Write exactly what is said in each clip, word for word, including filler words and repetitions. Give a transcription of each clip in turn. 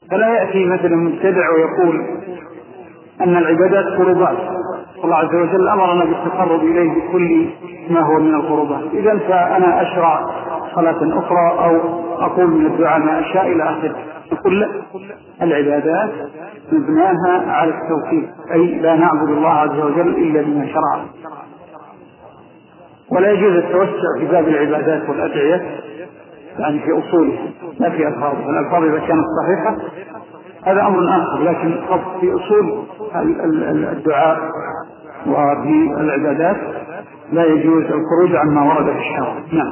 فلا يأتي مثلا مبتدع ويقول أن العبادات قربات، الله عز وجل أمرنا بالتقرب إليه بكل ما هو من القربات، إذن فأنا أشرع صلاة أخرى أو أقول من الدعاء ما أشاء إلى آخره. نقول لا، العبادات مبناها على التوحيد، أي لا نعبد الله عز وجل إلا بما شرع، ولا يجوز التوسع في باب العبادات والأدعية يعني في أصوله لا في ألفاظه. الألفاظ إذا كانت صحيحة هذا أمر آخر، لكن في أصول الدعاء وفي العبادات لا يجوز الخروج عما ورد في الشرع. نعم.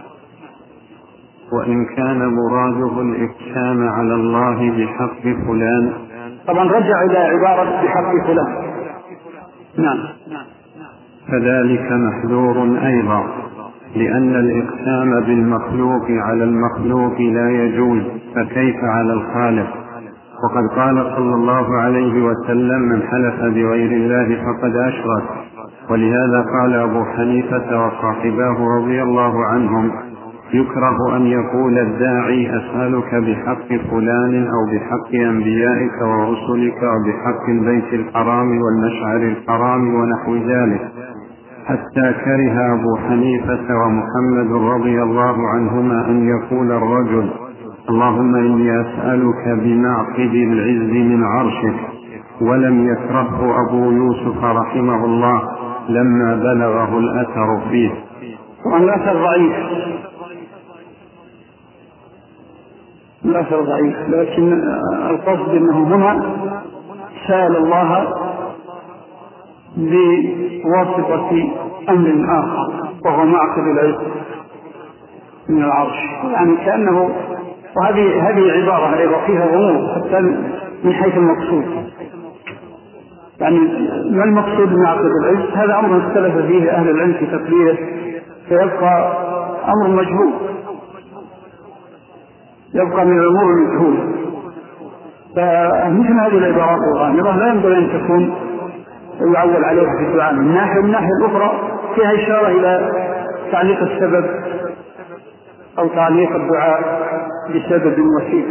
وإن كان مراده الإقسام على الله بحق فلان، طبعا رجع إلى عبارة بحق فلان. نعم. فذلك محذور أيضا، لأن الإقسام بالمخلوق على المخلوق لا يجوز، فكيف على الخالق؟ وقد قال صلى الله عليه وسلم: من حلف بغير الله فقد أشرك. ولهذا قال أبو حنيفة وصاحباه رضي الله عنهم: يكره أن يقول الداعي: أسألك بحق فلان أو بحق أنبيائك ورسلك وبحق البيت الحرام والمشعر الحرام ونحو ذلك، حتى كره أبو حنيفة ومحمد رضي الله عنهما أن يقول الرجل: اللهم إني أسألك بمعقد العز من عرشك. ولم يكرهه أبو يوسف رحمه الله لما بلغه الأثر فيه. والأثر ضعيف، الأثر ضعيف، لكن القصد أنه هنا سأل الله بواسطة أمر آخر وهو معقد العز من العرش، يعني كأنه، وهذه هذه عبارة أيضا فيها غموض حتى من حيث المقصود، يعني ما المقصود من معقد العز؟ هذا أمر اختلف فيه أهل العلم في تقديره، فيبقى أمر مجهول، يبقى من الأمور المجهولة. فمثل هذه العبارات الغامضة لا ينبغي أن تكون يعول عليها في الدعاء. من ناحية من الناحية الأخرى فيها إشارة إلى تعليق السبب أو تعليق الدعاء بسبب وسيط،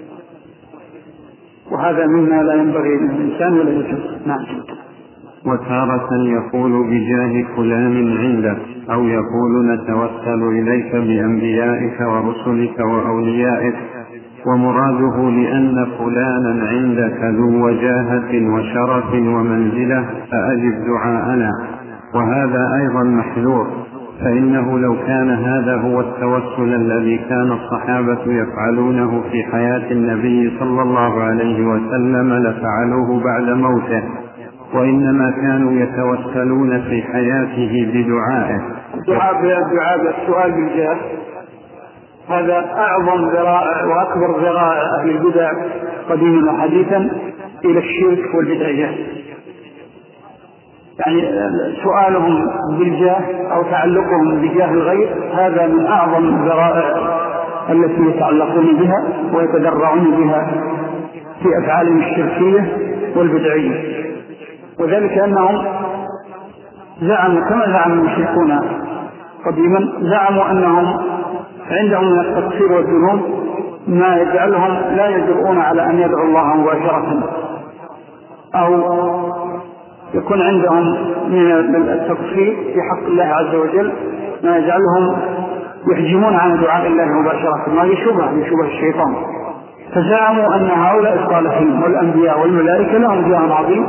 وهذا مما لا ينبغي للإنسان ولا يجوز. نعم. وتارة يقول بجاه فلان عندك، أو يقول نتوسل إليك بأنبيائك ورسلك وأوليائك، ومراده لأن فلانا عندك ذو وجاهة وشرف ومنزلة فأجب دعاءنا، وهذا أيضا محذور، فإنه لو كان هذا هو التوسل الذي كان الصحابة يفعلونه في حياة النبي صلى الله عليه وسلم لفعلوه بعد موته، وإنما كانوا يتوسلون في حياته بدعائه. الدعاء السؤال بالجاه هذا أعظم ذرائع وأكبر ذرائع أهل البدع قديما وحديثا إلى الشرك والبدعيات، يعني سؤالهم بالجاه أو تعلقهم بجاه الغير هذا من أعظم الذرائع التي يتعلقون بها ويتدرعون بها في أفعالهم الشركية والبدعية. وذلك أنهم زعموا كما زعم المشركون قديما، زعموا أنهم عندهم من التقصير والذنوب ما يجعلهم لا يجرؤون على أن يدعوا الله مباشرة، أو يكون عندهم من التقصير في حق الله عز وجل ما يجعلهم يحجمون عن دعاء الله مباشرة، ما يشبه يشبه الشيطان. فزعموا أن هؤلاء الصالحين والأنبياء والملائكة لهم جاه عظيم،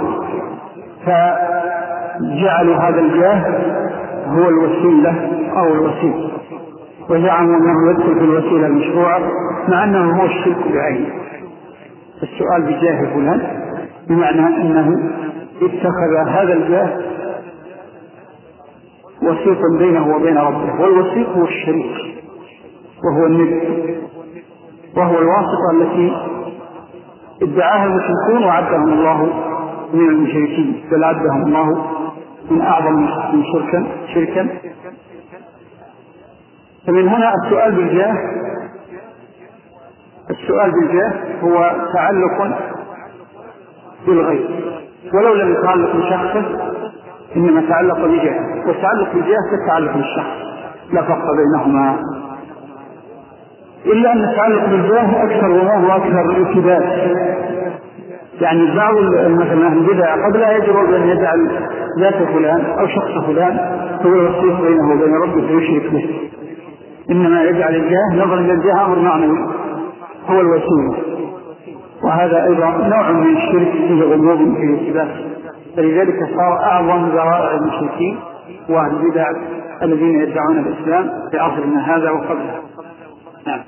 فجعلوا هذا الجاه هو الوسيلة أو الوسيل، وزعموا أنه يدخل في الوسيلة المشروعة مع أنه هو الشرك بعينه. السؤال بجاه فلان بمعنى أنه اتخذ هذا الجاه وسيطا بينه وبين ربه، والوسيط هو الشريك وهو الند، وهو الواسطة التي ادعاها المشركون وعدهم الله من المشركين، بل عدهم الله من أعظم من شركا شركا فمن هنا السؤال بالجاه السؤال بالجاه هو تعلق بالغير، ولو لم يتعلق بشخصه إنما تعلق بجاه، والتعلق بالجاه كالتعلق بالشخص لا فرق بينهما. إلا أن التعلق بالجاه أكثر وما هو أكثر التباس. يعني بعض مثلا أهل البدع قد لا يجرؤ أن يجعل ذات فلان أو شخص فلان هو الوسيط بينه وبين ربه فيشرك به، إنما يجعل الجاه نظرا إلى الجاه أمر معنوي هو الوسيلة، وهذا أيضا نوع من الشرك فيه غموض فيه التباس. فلذلك صار أعظم ذرائع المشركين وأهل البدع الذين يدعون الإسلام في عصرنا هذا وقبله. نعم.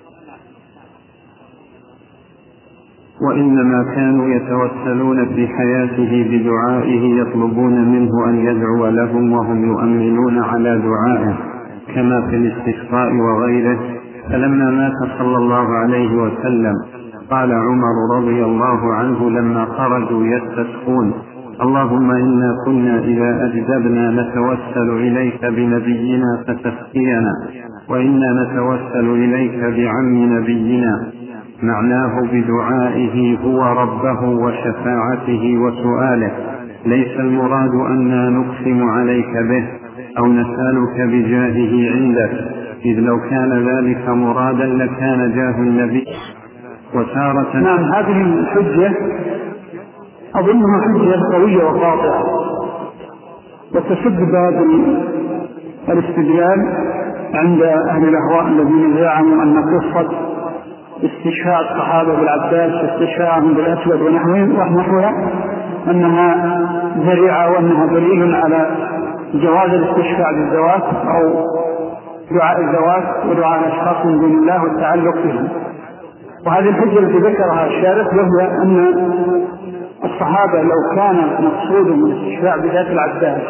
وإنما كانوا يتوسلون في حياته بدعائه يطلبون منه أن يدعو لهم وهم يؤمنون على دعائه كما في الاستسقاء وغيره. فلما مات صلى الله عليه وسلم قال عمر رضي الله عنه لما خرجوا يستسقون: اللهم إنا كنا إذا أجدبنا نتوسل إليك بنبينا فتسقينا، وإنا نتوسل إليك بعم نبينا. معناه بدعائه هو ربه وشفاعته وسؤاله، ليس المراد أننا نقسم عليك به أو نسألك بجاهه عندك، إذ لو كان ذلك مرادا لكان جاه النبي. وتارة نعم، هذه الحجة أظنها حجة قوية وقاطعة، وتسد باب الاستدلال عند أهل الأهواء الذين زعموا أن قصة استشفاء الصحابة بالعباس واستشفاءهم بالأسود ونحوها أنها ذريعة وأنها دليل على جواز الاستشفاء بالذوات أو دعاء الذوات ودعاء الأشخاص من دون الله والتعلق بهم. وهذه الحجة التي ذكرها الشارح وهي أن الصحابة لو كان مقصودهم الاستشفاء بذات العباس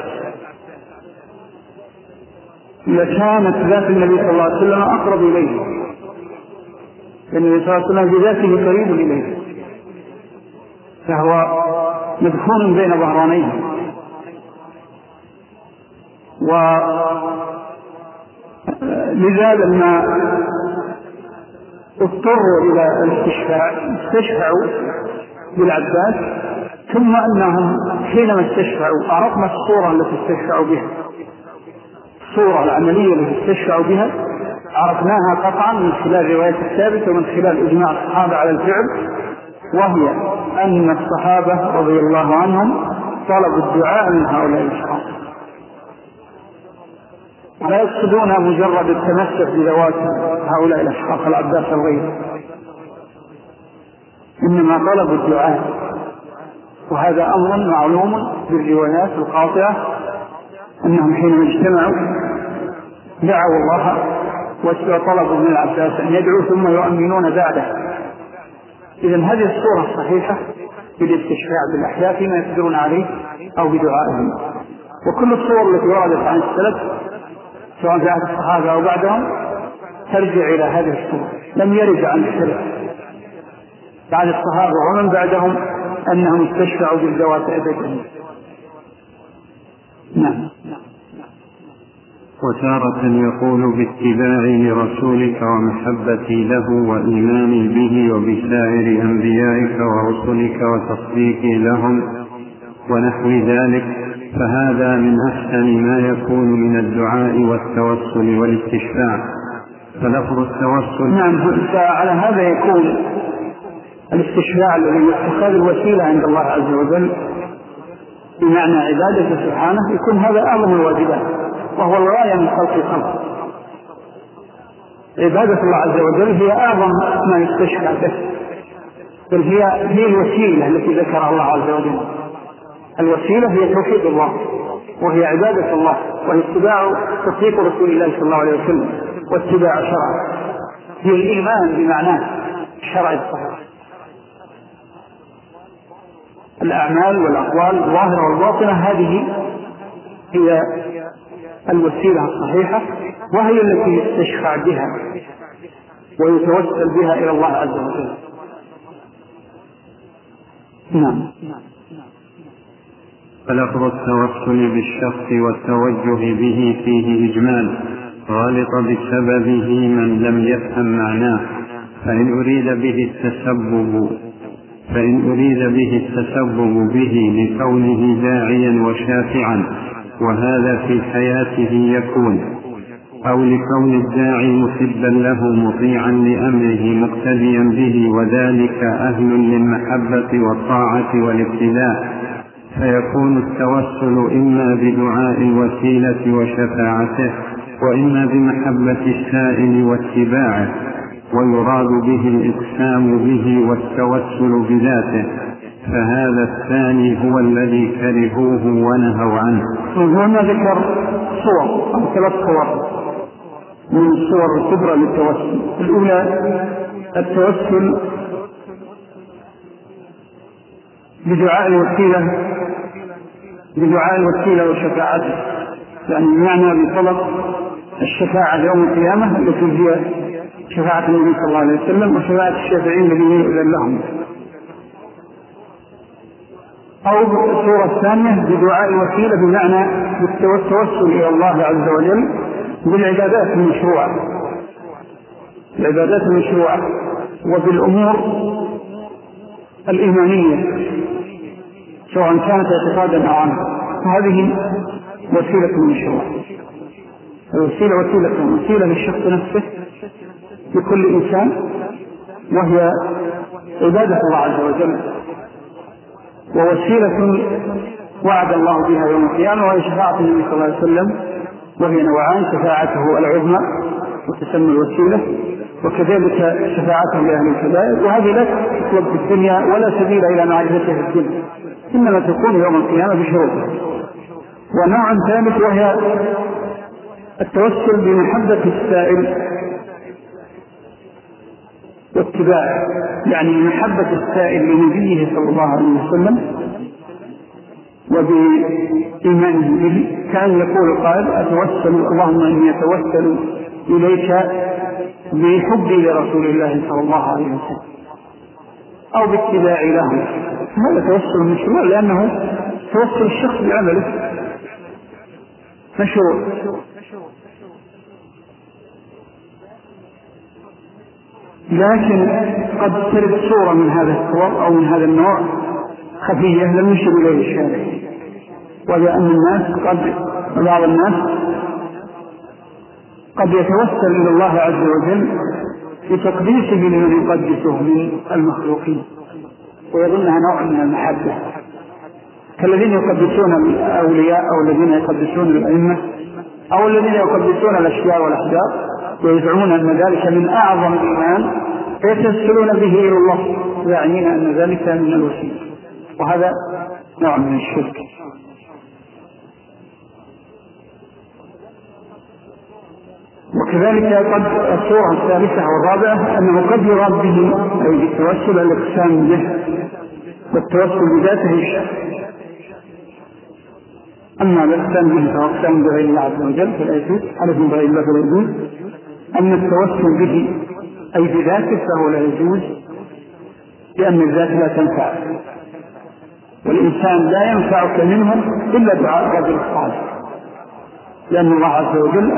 لكانت ذات النبي صلى الله عليه وسلم أقرب إليه، لأن النبي صلى الله عليه وسلم بذاته قريب إليه، فهو مدفون بين ظهرانيه. ولذا لما اضطروا إلى الاستشفاء استشفعوا بالعباس، ثم أنهم حينما استشفعوا عرفنا الصورة التي استشفعوا بها، الصورة العملية التي استشفعوا بها عرفناها قطعا من خلال رواية الثابت ومن خلال إجماع الصحابة على الفعل، وهي أن الصحابة رضي الله عنهم طلبوا الدعاء من هؤلاء الأشخاص، لا يقصدون مجرد التمسك بذوات هؤلاء الأشخاص العباس الغير، إنما طلبوا الدعاء. وهذا أمر معلوم بالروايات القاطعة أنهم حينما اجتمعوا دعوا الله وطلبوا من العباس أن يدعوا ثم يؤمنون بعده. إذن هذه الصورة الصحيحة بالاستشفاع بالأحياء فيما يقدرون عليه أو بدعائهم. وكل الصور التي وردت عن السلف سواء في عهد الصحابة أو بعدهم ترجع إلى هذه الصورة. لم يرد عن السلف بعد الصحابة ومن بعدهم أنهم استشفعوا بالذوات أبدا. نعم. وتارة يقول باتباعي لرسولك ومحبتي له وإيماني به وبسائر أنبيائك ورسلك وتصديقي لهم ونحو ذلك، فهذا من أحسن ما يكون من الدعاء والتوسل والاستشفاع. فلفظ التوسل نعم، على هذا يكون الاستشفاع الذي يتخذ الوسيلة عند الله عز وجل بمعنى عبادته سبحانه، يكون هذا أعظم الواجبات وهو الغاية من خلق الخلق. عبادة الله عز وجل هي أعظم ما يستشفع به، بل هي هي الوسيلة التي ذكرها الله عز وجل. الوسيلة هي توحيد الله وهي عبادة الله وهي اتباع تصديق رسول الله صلى الله عليه وسلم واتباع شرعه، هي الإيمان بمعناه الشرع الصحيح. الأعمال والأقوال الظاهرة والباطنة هذه هي الوسيلة الصحيحة، وهي التي يستشفع بها ويتوسل بها إلى الله عز وجل. نعم. فلفظ التوسل بالشخص والتوجه به فيه إجمال غالط بسببه من لم يفهم معناه، فإن أريد به التسبب فإن أريد به التسبب به لكونه داعيا وشافعا، وهذا في حياته يكون، أو لكون الداعي مسبا له مطيعا لأمره مقتديا به، وذلك أهل للمحبة والطاعة والابتلاء، فيكون التوسل إما بدعاء الوسيلة وشفاعته، وإما بمحبة السائل واتباعه، ويراد به الإقسام به والتوسل بذاته، فهذا الثاني هو الذي كرهوه ونهوا عنه. هنا ذكر صور أو ثلاث صور من الصور الكبرى للتوسل. الأولى التوسل بدعاء الوسيلة بدعاء الوسيلة وشفاعته، يعني معنى بطلب الشفاعة يوم القيامة التي هي شفاعة النبي صلى الله عليه وسلم وشفاعة الشافعين الذين يؤذن لهم. أو الصورة الثانية بدعاء الوسيلة بمعنى التوسل إلى الله عز وجل بالعبادات المشروعة العبادات المشروعة وبالأمور الإيمانية سواء كانت اعتقادا أو عنها، هذه وسيلة مشروعة. الوسيلة وسيلة وسيلة للشخص نفسه لكل إنسان، وهي عبادة الله عز وجل، ووسيلة وعد الله بها يوم القيامة وهي شفاعة النبي صلى الله عليه وسلم، وهي نوعان: شفاعته العظمى وتسمى الوسيلة، وكذلك شفاعته لأهل الكبائر، وهذه لا تطلب في الدنيا ولا سبيل إلى معرفتها في الدنيا، إنما تكون يوم القيامة بشروطها. ونوع ثالث وهي التوسل بمحبة السائل واتباعه، يعني محبة السائل لنبيه صلى الله عليه وسلم وبإيمانه به، كان يقول قائل: أتوسل اللهم إني أتوسل إليك بحبي لرسول الله صلى الله عليه وسلم، أو باتباع له. هذا توسل مشروع لأنه توسل الشخص بعمله مشروع. لكن قد ترد صورة من هذا الصور أو من هذا النوع خفية لم يشر إليه الشارع، وهي أن الناس قد بعض الناس قد يتوسل إلى الله عز وجل بتقديسه لمن يقدسه من المخلوقين ويظنها نوع من المحبة، كالذين يقدسون الأولياء أو الذين يقدسون الأئمة أو الذين يقدسون الأشياء والأحجار ويزعمون أن ذلك من أعظم الإيمان فيتوسلون به إلى الله يعنين أن ذلك من الوسيلة، وهذا نوع من الشرك. وكذلك قد الصورة الثالثة والرابعة أنه قد يراد به أي التوسل الإقسام به والتوسل بذاته الشرك. أما الإقسام به فأقسام بغير الله عز وجل فلا يجوز، عليكم بغير الله فلا يجوز. أما التوسل به أي بذاته فهو لا يجوز، لأن الذات لا تنفع، والإنسان لا ينفعك منه إلا دعاء رجل الصالح، لأن الله عز وجل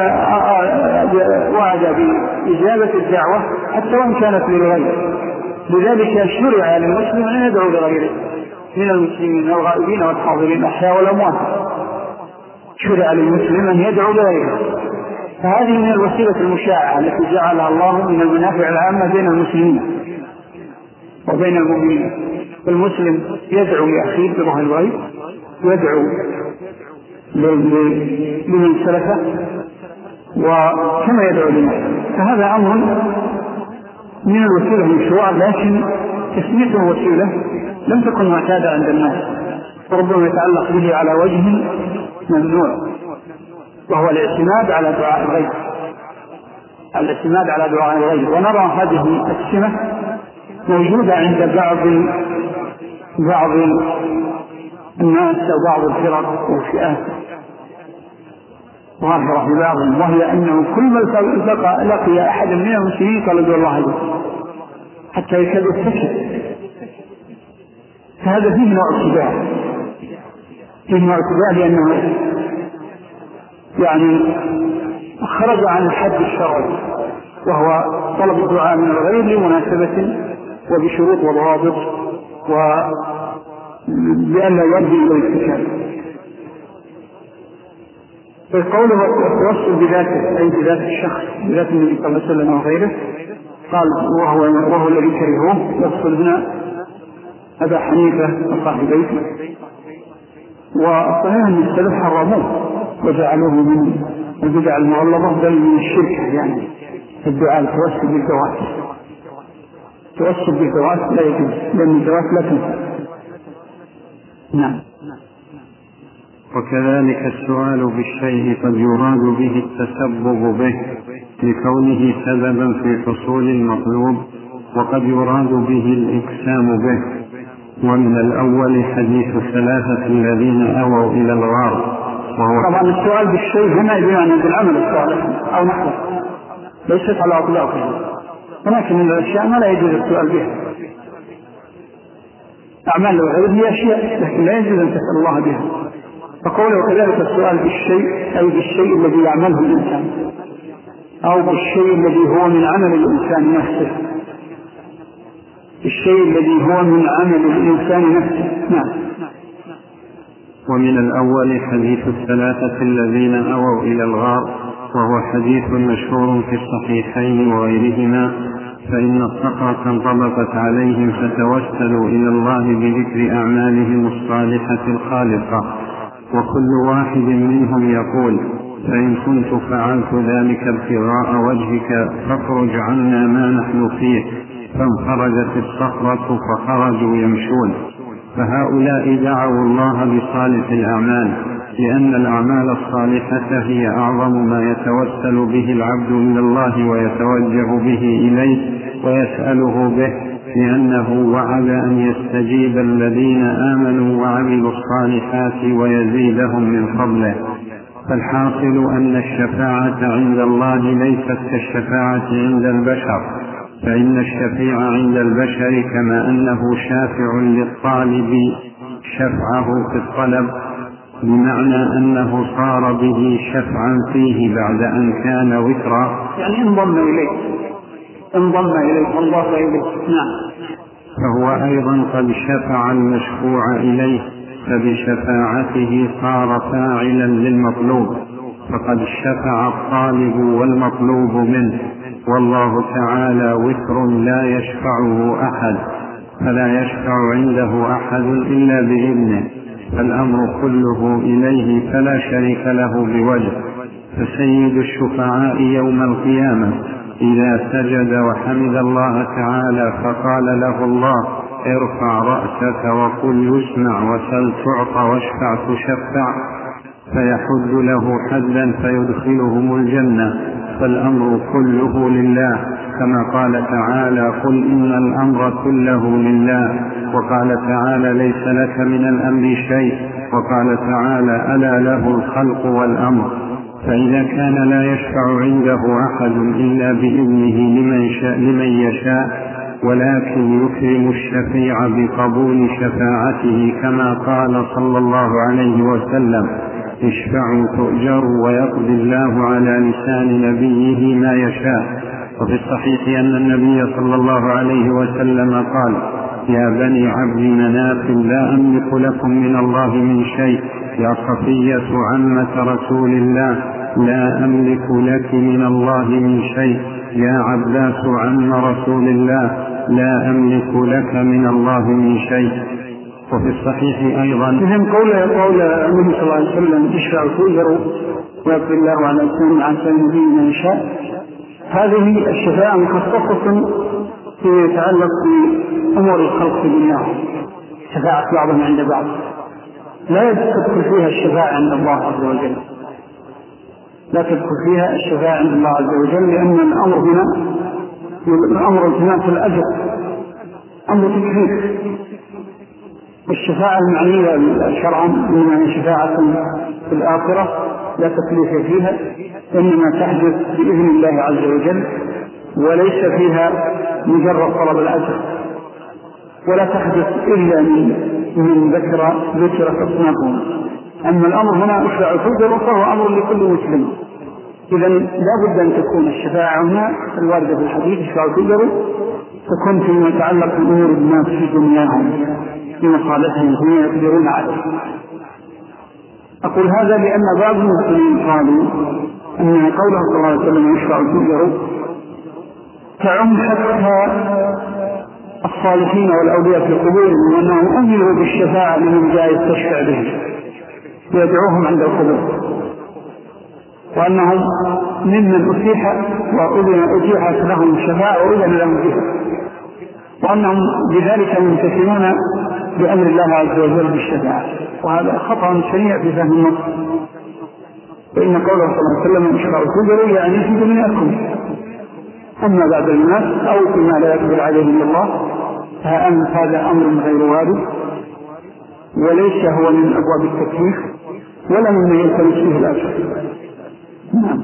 وعد بإجابة الدعوة حتى وإن كانت للغير. لذلك شرع للمسلم أن يدعو لغيره من المسلمين الغائبين والحاضرين الأحياء والأموات، شرع للمسلم أن يدعو لغيره، فهذه من الوسيلة المشاعة التي جعلها الله من المنافع العامة بين المسلمين وبين المؤمنين. المسلم يدعو لأخيه بظهر الغيب، يدعو لمن سلفه وكما يدعو لنفسه، فهذا أمر من الوسيلة المشروعة، لكن تسميته وسيلة لم تكن معتادة عند الناس، وربما يتعلق به على وجه ممنوع، وهو الاعتماد على دعاء الغير الاعتماد على دعاء الغير ونرى هذه السمة موجودة عند بعض بعض الناس أو بعض الفرق والفئات ظاهرة في بعضهم، وهي أنه كل ما لقي أحد من المسلمين قال ادعو الله عليه حتى يكاد يستشهد. فهذا فيه نوع اتباع فيه نوع اتباع لأنه يعني خرج عن الحد الشرعي، وهو طلب الدعاء من الغير لمناسبة وبشروط وضوابط وبأن لا يرجع إلى الاتكال. فقوله التوسل بذاته أي بذات الشخص بذات النبي صلى الله عليه وسلم وغيره قال وهو, وهو الذي كرهوه يقصد هنا أبا حنيفة وصاحبيه، وصحيح أن السلف حرموه وجعلوه من البدع المغلظة بل من الشرك، يعني الدعاء التوسل بالذوات، التوسل بالذوات لا يجوز لأن الذوات لا تنفع. نعم. وكذلك السؤال بالشيء قد يراد به التسبب به لكونه سببا في حصول المطلوب، وقد يراد به الإقسام به. ومن الأول حديث الثلاثة الذين أووا إلى الغار، وهو طبعا السؤال بالشيء هنا يعني بالعمل الصالح أو نحوه ليست على أطلاقه، ولكن الأشياء ما لا يجوز السؤال بها، أعمال الغيب هي أشياء لكن لا يجوز أن تسأل الله بها. فقوله كذلك السؤال بالشيء أي بالشيء الذي يعمله الإنسان أو بالشيء الذي هو من عمل الإنسان نفسه، الشيء الذي هو من عمل الإنسان نفسه. نعم. ومن الأول حديث الثلاثة الذين أووا إلى الغار، وهو حديث مشهور في الصحيحين وغيرهما، فإن الصخرة انطبقت عليهم فتوسلوا إلى الله بذكر أعمالهم الصالحة الخالقة، وكل واحد منهم يقول فإن كنت فعلت ذلك ابتغاء وجهك فاخرج عنا ما نحن فيه، فانخرجت الصخرة فخرجوا يمشون. فهؤلاء دعوا الله بصالح الأعمال، لأن الأعمال الصالحة هي أعظم ما يتوسل به العبد إلى الله ويتوجه به إليه ويسأله به، لأنه وعد أن يستجيب الذين آمنوا وعملوا الصالحات ويزيدهم من فضله. فالحاصل أن الشفاعة عند الله ليست كالشفاعة عند البشر، فإن الشفيع عند البشر كما أنه شافع للطالب شفعه في الطلب، بمعنى أنه صار به شفعا فيه بعد أن كان وترا، يعني انضم إليه انضم إليه الله إليه. نعم. فهو أيضا قد شفع المشفوع إليه، فبشفاعته صار فاعلا للمطلوب، فقد شفع الطالب والمطلوب منه، والله تعالى وتر لا يشفعه أحد، فلا يشفع عنده أحد إلا بإذنه، فالأمر كله إليه فلا شريك له بوجه. فسيد الشفعاء يوم القيامة إذا سجد وحمد الله تعالى فقال له الله ارفع رأسك وقل يسمع وسل تعطى واشفع تشفع، فيحد له حدا فيدخلهم الجنة، فالأمر كله لله، كما قال تعالى قل إن الأمر كله لله، وقال تعالى ليس لك من الأمر شيء، وقال تعالى ألا له الخلق والأمر. فإذا كان لا يشفع عنده أحد إلا بإذنه لمن, شاء لمن يشاء، ولكن يكرم الشفيع بقبول شفاعته كما قال صلى الله عليه وسلم اشفعوا تؤجروا ويقضي الله على لسان نبيه ما يشاء. وفي الصحيح أن النبي صلى الله عليه وسلم قال يا بني عبد مناف لا أملك لكم من الله من شيء، يا صفية عمة رسول الله لا أملك لك من الله من شيء، يا عباس عم رسول الله لا أملك لك من الله من شيء. وفي الصحيح أيضا فهم قول قول النبي صلى الله عليه وسلم اشفعوا تؤجروا ويقضي الله على لسان نبيه ما يشاء، هذه الشفاعة مخصصة في يتعلق بأمور الخلق في دنياهم، شفاعة بعضهم عند بعض، لا تدخل فيها الشفاعة عند الله عز وجل، لا تدخل فيها الشفاعة عند الله عز وجل، لأن الأمر هنا الأمر هنا في الأجر أمر تكليف. الشفاعة المعنية شرعا إنما هي شفاعة في الآخرة لا تكليف فيها، إنما تحدث بإذن الله عز وجل، وليس فيها مجرد طلب الأجر، ولا تحدث إلا من من ذكر ذكر أصنافهم. أما الأمر هنا اشفعوا تؤجروا فهو أمر لكل مسلم، إذن لا بد أن تكون الشفاعة هنا الواردة في الحديث اشفعوا تؤجروا تكون فيما يتعلق بأمور الناس في دنياهم في مصالحهم فيما يقدرون عليه. أقول هذا لأن بعض المسلمين قالوا أن قوله صلى الله عليه وسلم يشفع تؤجر تعم حتى الصالحين والأولياء في قبورهم، وأنهم أمروا بالشفاعة لمن جاء يستشفع به ويدعوهم عند القبور، وأنهم ممن أتيح وأتيحت لهم الشفاعة وأذن لهم بها، وأنهم بذلك يمتثلون بأمر الله عز وجل بالشفاعة. وهذا خطأ شنيع في فهم النص، فإن قوله صلى الله عليه وسلم يشفع تؤجر يعني في دنياكم، أما بعد الناس أو فيما لا يقبل عليه إلا الله هذا أمر غير وارد، وليس هو من أبواب التكليف ولا مما يلتمس فيه الأجر. نعم.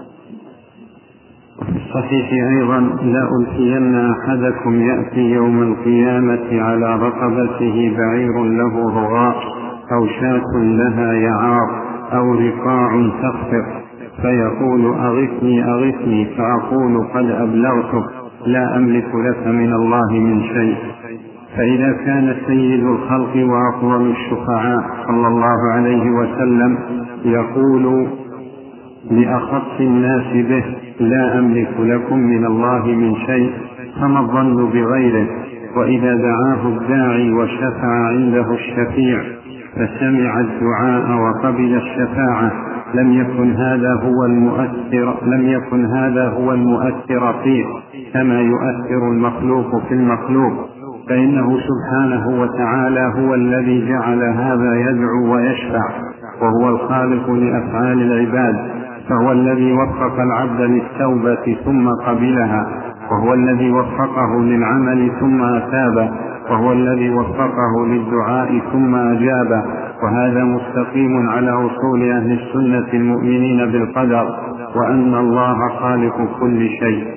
في الصحيح أيضا: لا ألقين أحدكم يأتي يوم القيامة على رقبته بعير له رغاء أو شاة لها يعار أو رقاع تخفق فيقول: أغثني أغثني، فأقول: قد أبلغتك، لا أملك لك من الله من شيء. فإذا كان سيد الخلق وأفضل الشفعاء صلى الله عليه وسلم يقول لأخص الناس به: لا أملك لكم من الله من شيء، فما الظن بغيره؟ وإذا دعاه الداعي وشفع عنده الشفيع فسمع الدعاء وقبل الشفاعة، لم يكن هذا هو المؤثر لم يكن هذا هو المؤثر فيه كما يؤثر المخلوق في المخلوق، فإنه سبحانه وتعالى هو الذي جعل هذا يدعو ويشفع، وهو الخالق لأفعال العباد، فهو الذي وفق العبد للتوبة ثم قبلها، وهو الذي وفقه للعمل ثم أثابه، وهو الذي وفقه للدعاء ثم أجابه. وهذا مستقيم على أصول أهل السنة المؤمنين بالقدر، وأن الله خالق كل شيء.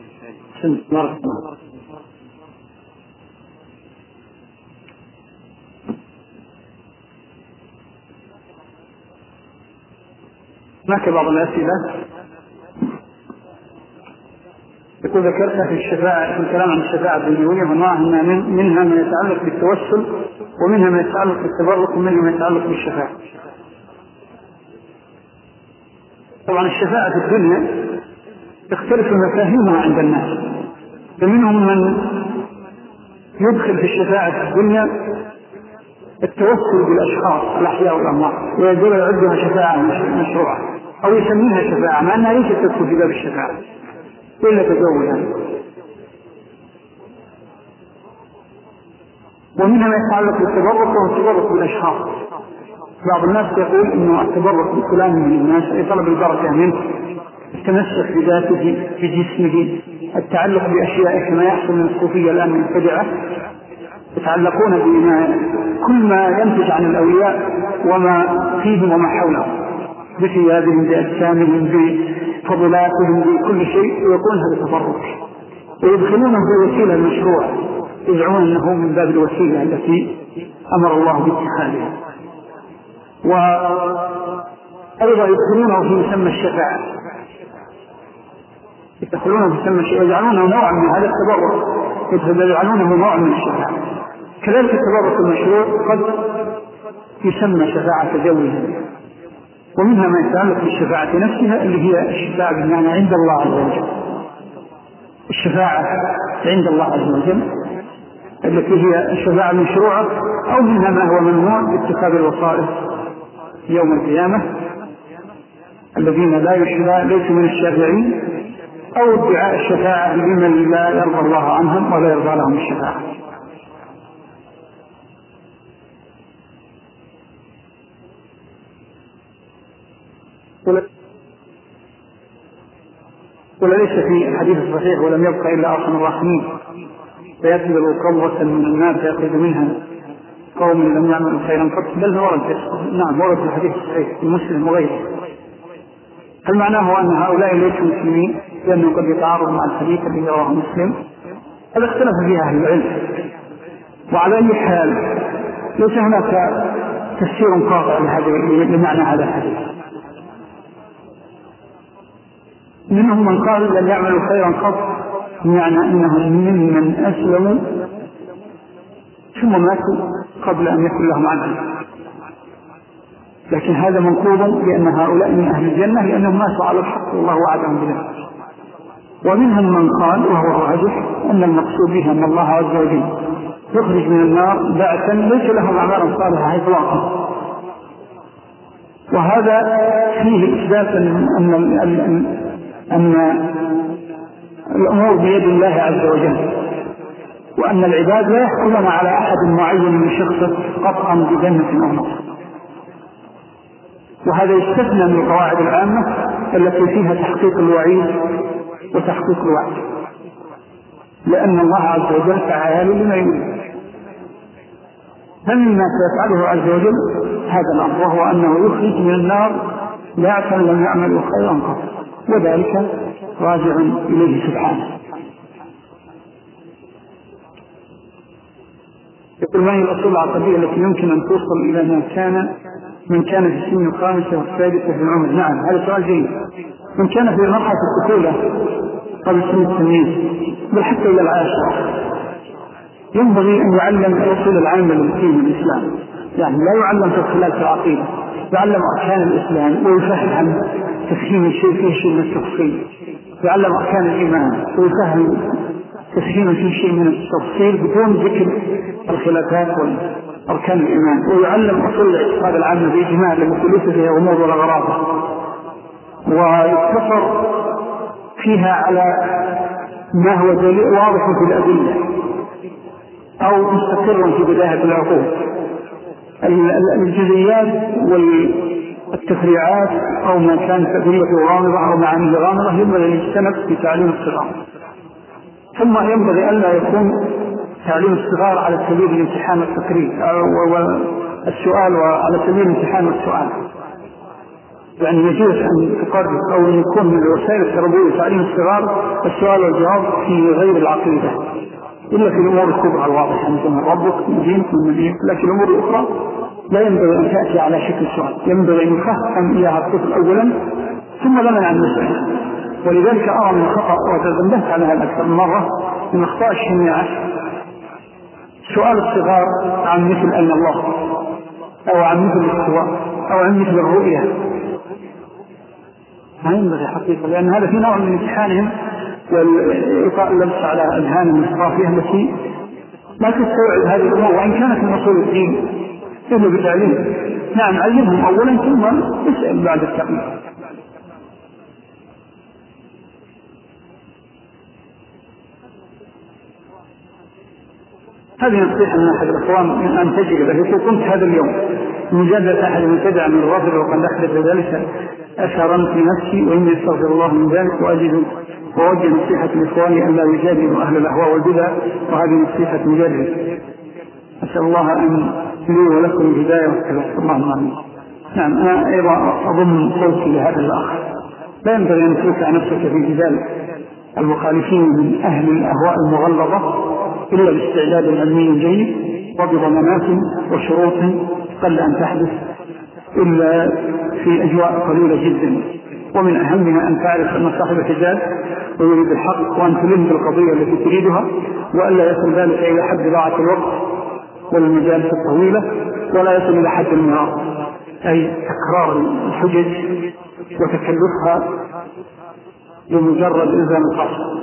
هناك بعض الأسئلة يقول: ذكرت في الشفاعة في الكلام عن الشفاعة الدنيوية وأنواعها، منها ما يتعلق بالتوسل ومنها ما يتعلق بالتبرك ومنها ما يتعلق بالشفاعة. طبعا الشفاعة في الدنيا تختلف مفاهيمها عند الناس، فمنهم من يدخل في الشفاعة في الدنيا التوسل بالأشخاص الأحياء والأموات ويقول يعدها شفاعة مشروعة أو يسميها شفاعة مع أنها ليست تدخل في باب الشفاعة إلا تزوجها. ومنها ما يتعلق بالتبرك وهو التبرك بالأشخاص. بعض الناس يقول إنه التبرك بفلان من الناس أي طلب البركة منه، التمسك بذاته بجسمه، التعلق بأشياء كما يحصل من الصوفية الآن المبتدعة يتعلقون بما كل ما ينتج عن الأولياء وما فيهم وما حولهم، بثيابهم بأجسامهم بفضلاتهم بكل شيء، ويكون هذا تبرك ويدخلونه في وسيلة المشروع، يزعمون أنه من باب الوسيلة التي أمر الله باتخاذها. وأيضا يدخلونه في مسمى الشفاعة، يدخلونه في مسمى الشفاعة يجعلونه نوع من هذا التبرك، يجعلونه نوع من الشفاعة. كذلك التبرك المشروع قد يسمى شفاعة تجوزا. ومنها ما يتعلق بالشفاعة نفسها اللي هي الشفاعة بمعنى عند الله عز وجل، الشفاعة عند الله عز وجل التي هي الشفاعة المشروعة، أو منها ما هو ممنوع باتخاذ الوصائف يوم القيامة الذين لا يشفع ليسوا من الشافعين، أو ادعاء الشفاعة لمن لا يرضى الله عنهم ولا يرضى لهم الشفاعة. وليس في الحديث الصحيح: ولم يبقى إلا أرحم الراحمين فيأكل قبضة من النار فيأخذ منها قوم لم يعملوا خيرا قط، بل ورد نعم ورد في الحديث الصحيح في مسلم وغيره. هل معناه أن هؤلاء ليسوا مسلمين لأنه قد يتعارض مع الحديث الذي رواه مسلم؟ هذا اختلف فيها أهل العلم. وعلى أي حال ليس هناك تفسير قاطع لمعنى هذا الحديث. منهم من قال لم يعملوا خيرا قط بمعنى أنهم ممن أسلموا ثم ماتوا قبل أن يكن لهم عمل، لكن هذا منقوض بأن هؤلاء من أهل الجنة لأنهم ماتوا على الحق والله وعدهم بذلك. ومنهم من قال وهو الراجح أن المقصود به أن الله عز وجل يخرج من النار بعثا ليس لهم أعمال صالحة إطلاقا، وهذا فيه إثبات أن أن الأمور بيد الله عز وجل، وأن العباد لا يحكمون على أحد معين من شخصه قطعا بجنة أو نار. وهذا يستثنى من القواعد العامة التي فيها تحقيق الوعيد وتحقيق الوعد، لأن الله عز وجل فعال لما يريد. فمما سيفعله عز وجل هذا الأمر، وهو أنه يخرج من النار بعثا لم يعمل خيرا قط، وذلك راجع إليه سبحانه. يقول ما هي الأصول العقدية التي يمكن أن توصل إلى ما كان من كان في السن الخامسة والسادسة في العمر؟ نعم، هذا سؤال جيد. من كان في مرحلة الطفولة قبل سن التمييز بل حتى إلى العاشرة ينبغي أن يعلم الأصول العامة للدين الإسلام، يعني لا يعلم تفصيلات العقيدة، يعلم أركان الإسلام ويفهم تفهيم الشيء فيه شيء من التفصيل، يعلم أركان الإيمان ويفهم تفهيم فيه شيء من التفصيل بدون ذكر الخلافات والأركان الإيمان، ويعلم أصول الاعتقاد العامة بإجمال لما ليس فيها غموض ولا غرابة، ويقتصر فيها على ما هو دليل واضح في الأدلة أو مستقر في بداية العقول. الجزئيات والتفريعات أو ما كان تأثيره غامضة أو معانيه غامضة ينبغي أن يجتنب في تعليم الصغار. ثم ينبغي ألا يكون تعليم الصغار على سبيل الامتحان والتقرير والسؤال وعلى سبيل الامتحان والسؤال، يعني يجوز أن تقرر أو أن يكون من الوسائل التربوية تعليم الصغار السؤال والجواب في غير العقيدة إلا في الأمور الكبرى الواضحة مثل من ربك من دينك من مدينك، لكن الأمور الأخرى لا ينبغي أن تأتي على شكل سؤال، ينبغي أن يفهم إياها الطفل أولا ثم لمن عن نفسه. ولذلك أرى من الخطأ وتنبهت على هذا أكثر من مرة من أخطاء الشنيعة سؤال الصغار عن مثل أن الله أو عن مثل الاستواء أو عن مثل الرؤية، ما ينبغي حقيقة، لأن هذا في نوع من امتحانهم والإلقاء اللبس على أذهانهم الصافية التي لا تستوعب هذه الأمور، وإن كانت من أصول الدين إلا بتعليم. نعم، علمهم أولا ثم اسأل بعد التعليم. هذه نصيحة من أحد الأخوان من أن تجربة. يقول كنت هذا اليوم مجادلة أحد المبتدع من الرافضة وقد أحدث ذلك أثرا في نفسي وإني أستغفر الله من ذلك، وأجد ووجه نصيحة لإخواني أن لا يجادلوا أهل الأهواء والبدع، وهذه نصيحة مجرد. أسأل الله أن لي ولكم الهداية والثبات، اللهم آمين. نعم، أنا أيضا أضم صوتي لهذا الأخ، لا ينبغي أن توقع نفسك في جدال المخالفين من أهل الأهواء المغلظة إلا باستعداد علمي جيد وبضمانات وشروط قل أن تحدث إلا في أجواء قليلة جدا. ومن أهمها أن تعرف أن صاحبك جاد ويريد الحق، وأن تلم بالقضية التي تريدها، وألا يصل ذلك إلى حد ضاعة الوقت والمجالس الطويلة، ولا يصل إلى حد المرار، أي تكرار الحجج وتكلفها بمجرد إلزام القصد.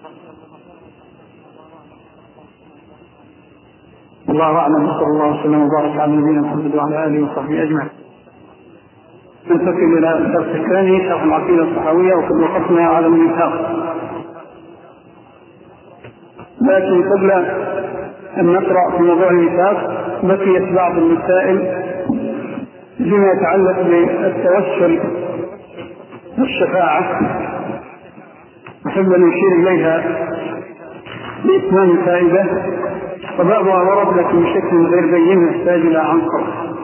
الله أعلم، صلى الله وسلم وبارك على نبينا محمد وعلى آله وصحبه أجمعين. ننتقل إلى الدرس الثاني، شرح العقيدة الصحوية، وقد وقفنا على الميثاق. لكن قبل أن نقرأ في موضوع الميثاق بقيت بعض المسائل فيما يتعلق بالتوسل والشفاعة، أحب أن نشير إليها بإتمام فائدة، وبعضها ورد لكن بشكل غير بين يحتاج إلى عنقر.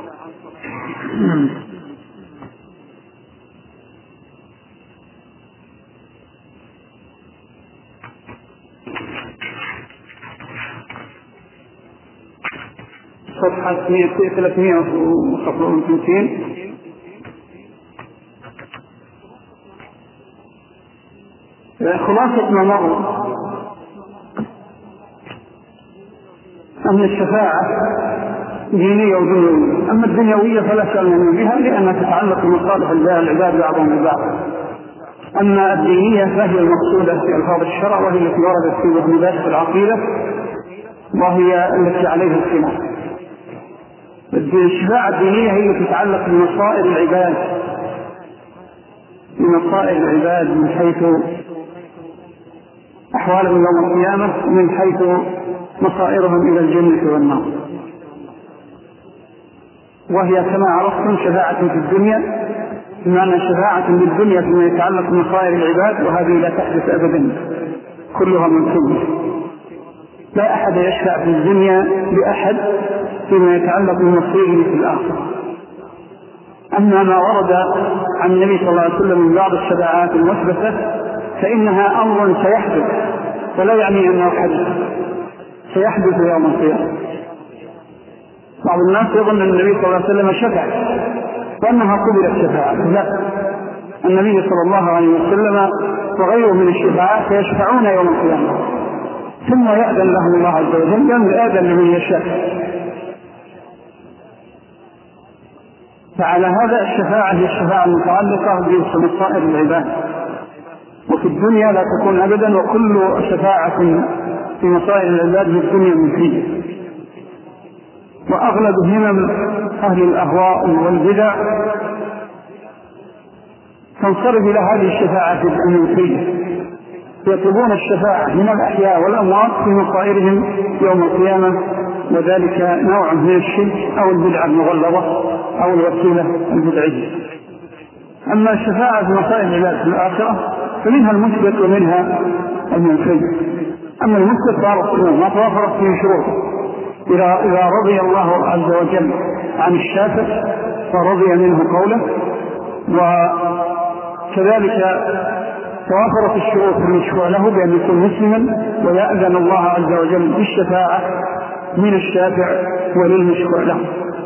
صفحة ثلاثمائة وخمسين خلاصة ما مر أن الشفاعة دينية ودنيوية. أما الدنيوية فلا شأن بها لأنها تتعلق بمصالح العباد بعضهم ببعض. أما الدينية فهي المقصودة في ألفاظ الشرع، وهي التي وردت في مبادئ العقيدة، وهي التي عليها الخلاف. الشفاعة الدينية هي التي تتعلق بمصائر العباد بمصائر العباد من حيث أحوالهم يوم القيامة، من حيث مصائرهم إلى الجنة والنار. وهي كما عرفتم شفاعة في الدنيا، بمعنى شفاعة بالدنيا فيما يتعلق بمصائر العباد، وهذه لا تحدث أبدا، كلها منسوبة. لا أحد يشفع في الدنيا لأحد فيما يتعلق بمصيره في الآخرة. أما ما ورد عن النبي صلى الله عليه وسلم من بعض الشفاعات المثبتة فإنها أمر سيحدث، ولا يعني أنه حدث، سيحدث يوم القيامة. بعض الناس يظن أن النبي صلى الله عليه وسلم شفع وأنها قبلت شفاعة. لا، النبي صلى الله عليه وسلم وغيره من الشفاعات سيشفعون يوم القيامة، ثم يأذن لهم الله عز وجل، يأذن لمن يشاء. فعلى هذا الشفاعة هي الشفاعة المتعلقة بمصائر العباد، وفي الدنيا لا تكون أبدا، وكل شفاعة في مصائر العباد في الدنيا منفية. وأغلب همم أهل الأهواء والبدع تنصرف إلى هذه الشفاعة المنفية، يطلبون الشفاعة من الأحياء والأموات في مصائرهم يوم القيامة، وذلك نوع من الشرك أو البدعة المغلظة أو الوسيلة البدعية. أما الشفاعة في مصائر العباد في الآخرة فمنها المثبت ومنها المنفي. أما المثبت فهو ما توافرت فيه شروط. إذا رضي الله عز وجل عن الشافع فرضي منه قوله، وكذلك توافرت الشروط المشروع له بأن يكون مسلما ويأذن الله عز وجل بالشفاعة من الشافع وللمشروع له.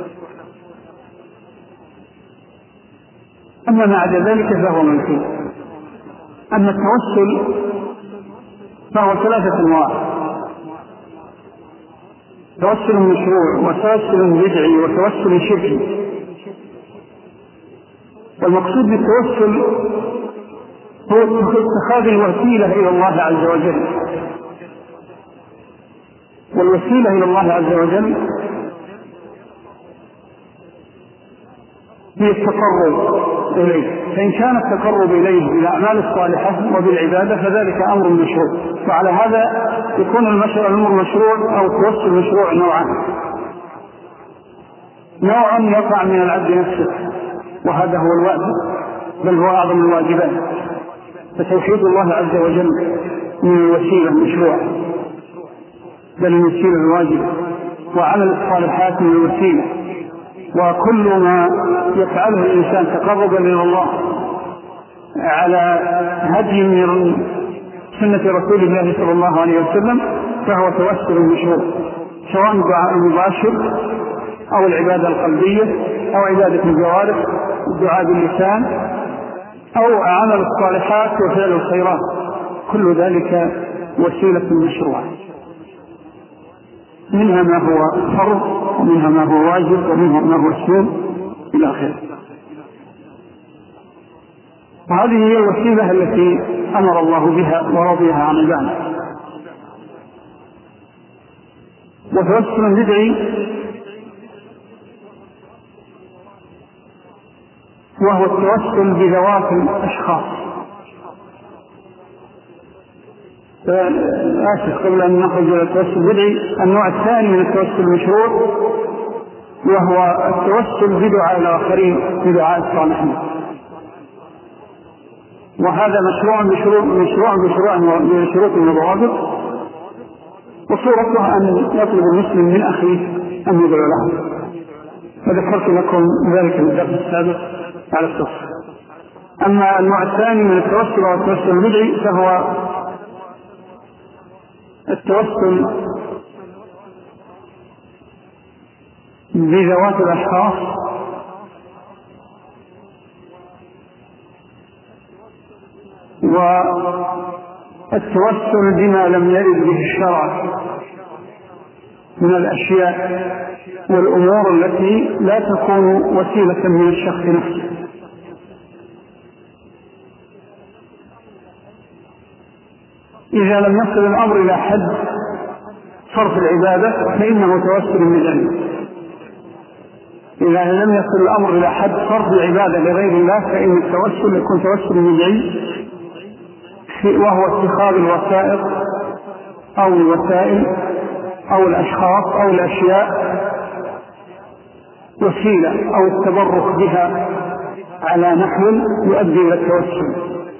أما ما عدا ذلك فهو منفي. أما التوسل فهو ثلاثة أنواع: توسل مشروع، وتوسل بدعي، وتوسل شركي. والمقصود بالتوسل هو اتخاذ الوسيلة إلى الله عز وجل، والوسيلة إلى الله عز وجل هي التقرب إليه. فإن كان التقرب إليه بالأعمال الصالحة وبالعبادة فذلك أمر مشروع. وعلى هذا يكون الأمر مشروع أو التوسل مشروع نوعان: نوع يقع من العبد نفسه، وهذا هو الواجب، بل هو أعظم الواجبات، فتوحيد الله عز وجل من الوسيلة مشروع، بل الوسيلة الواجب، وعمل الصالحات من الوسيلة. وكل ما يفعله الإنسان تقربا إلى الله على هدي من سنة رسول الله صلى الله عليه وسلم فهو توسل مشروع، سواء الدعاء المباشر أو العبادة القلبية أو عبادة الجوارح، الدعاء باللسان، أو عمل الصالحات وفعل الخيرات، كل ذلك وسيلة مشروعة. منها ما هو فرض، ومنها ما هو واجب، ومنها ما هو سنة إلى آخره. وهذه هي الوسيلة التي أمر الله بها ورضيها عن عباده. وتوسل بدعي وهو التوسل بذوات الأشخاص. آسف قبل أن نخرج إلى التوسل البدعي، النوع الثاني من التوسل المشروع وهو التوسل بدعاء الآخرين بدعاء الصالحين، وهذا مشروع بشروط مشروع بشروع بشروط وضوابط. وصورتها أن يطلب المسلم من أخيه أن يدعو له، وذكرت لكم ذلك في الدرس السابق على التوسل. أما النوع الثاني من التوسل أو التوسل البدعي فهو التوسل بذوات الأشخاص والتوسل بما لم يرد به الشرع من الأشياء والأمور التي لا تكون وسيلة من الشخص نفسه. إذا لم يصل الأمر إلى حد صرف العبادة فإنه توسل بدعي. إذا لم يصل الأمر إلى حد صرف العبادة لغير الله فإن التوسل يكون توسل بدعي، وهو اتخاذ الوسائط أو الوسائل أو الأشخاص أو الأشياء وسيلة أو التبرك بها على نحو يؤدي إلى التوسل.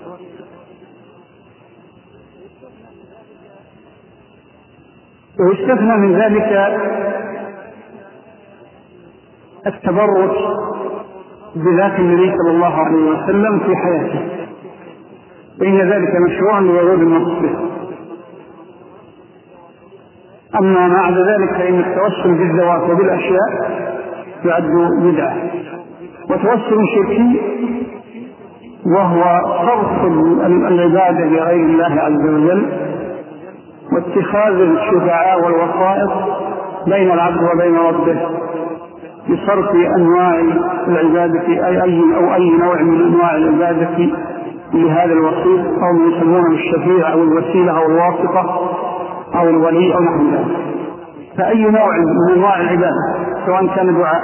ويستثنى من ذلك التبرك بذات النبي صلى الله عليه وسلم في حياته، فإن ذلك مشروع لورود النص به. أما ما عدا ذلك فإن التوسل بالذوات وبالأشياء يعد بدعة وتوسل شركي، وهو صرف العبادة لغير الله عز وجل واتخاذ الشفعاء والوسائط بين العبد وبين ربه بصرف أنواع العبادة أي أي أو أي نوع من أنواع العبادة لهذا الوسيط أو ما يسمونه الشفيع أو الوسيلة أو الواسطة أو الولي أو نحو ذلك. فأي نوع من أنواع العبادة سواء كان دعاء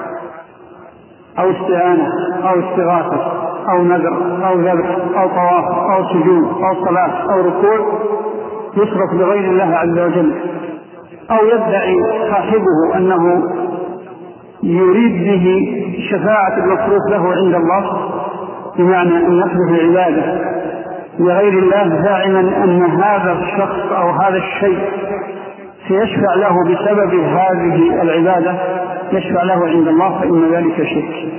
أو استعانة أو استغاثة أو نذر أو ذبح أو طواف أو سجود أو صلاة أو ركوع يصرف لغير الله عز وجل، أو يدعي صاحبه أنه يريد به شفاعة المصروف له عند الله، بمعنى أن يصرف العبادة لغير الله زاعما أن هذا الشخص أو هذا الشيء سيشفع له بسبب هذه العبادة، يشفع له عند الله، فإن ذلك شرك.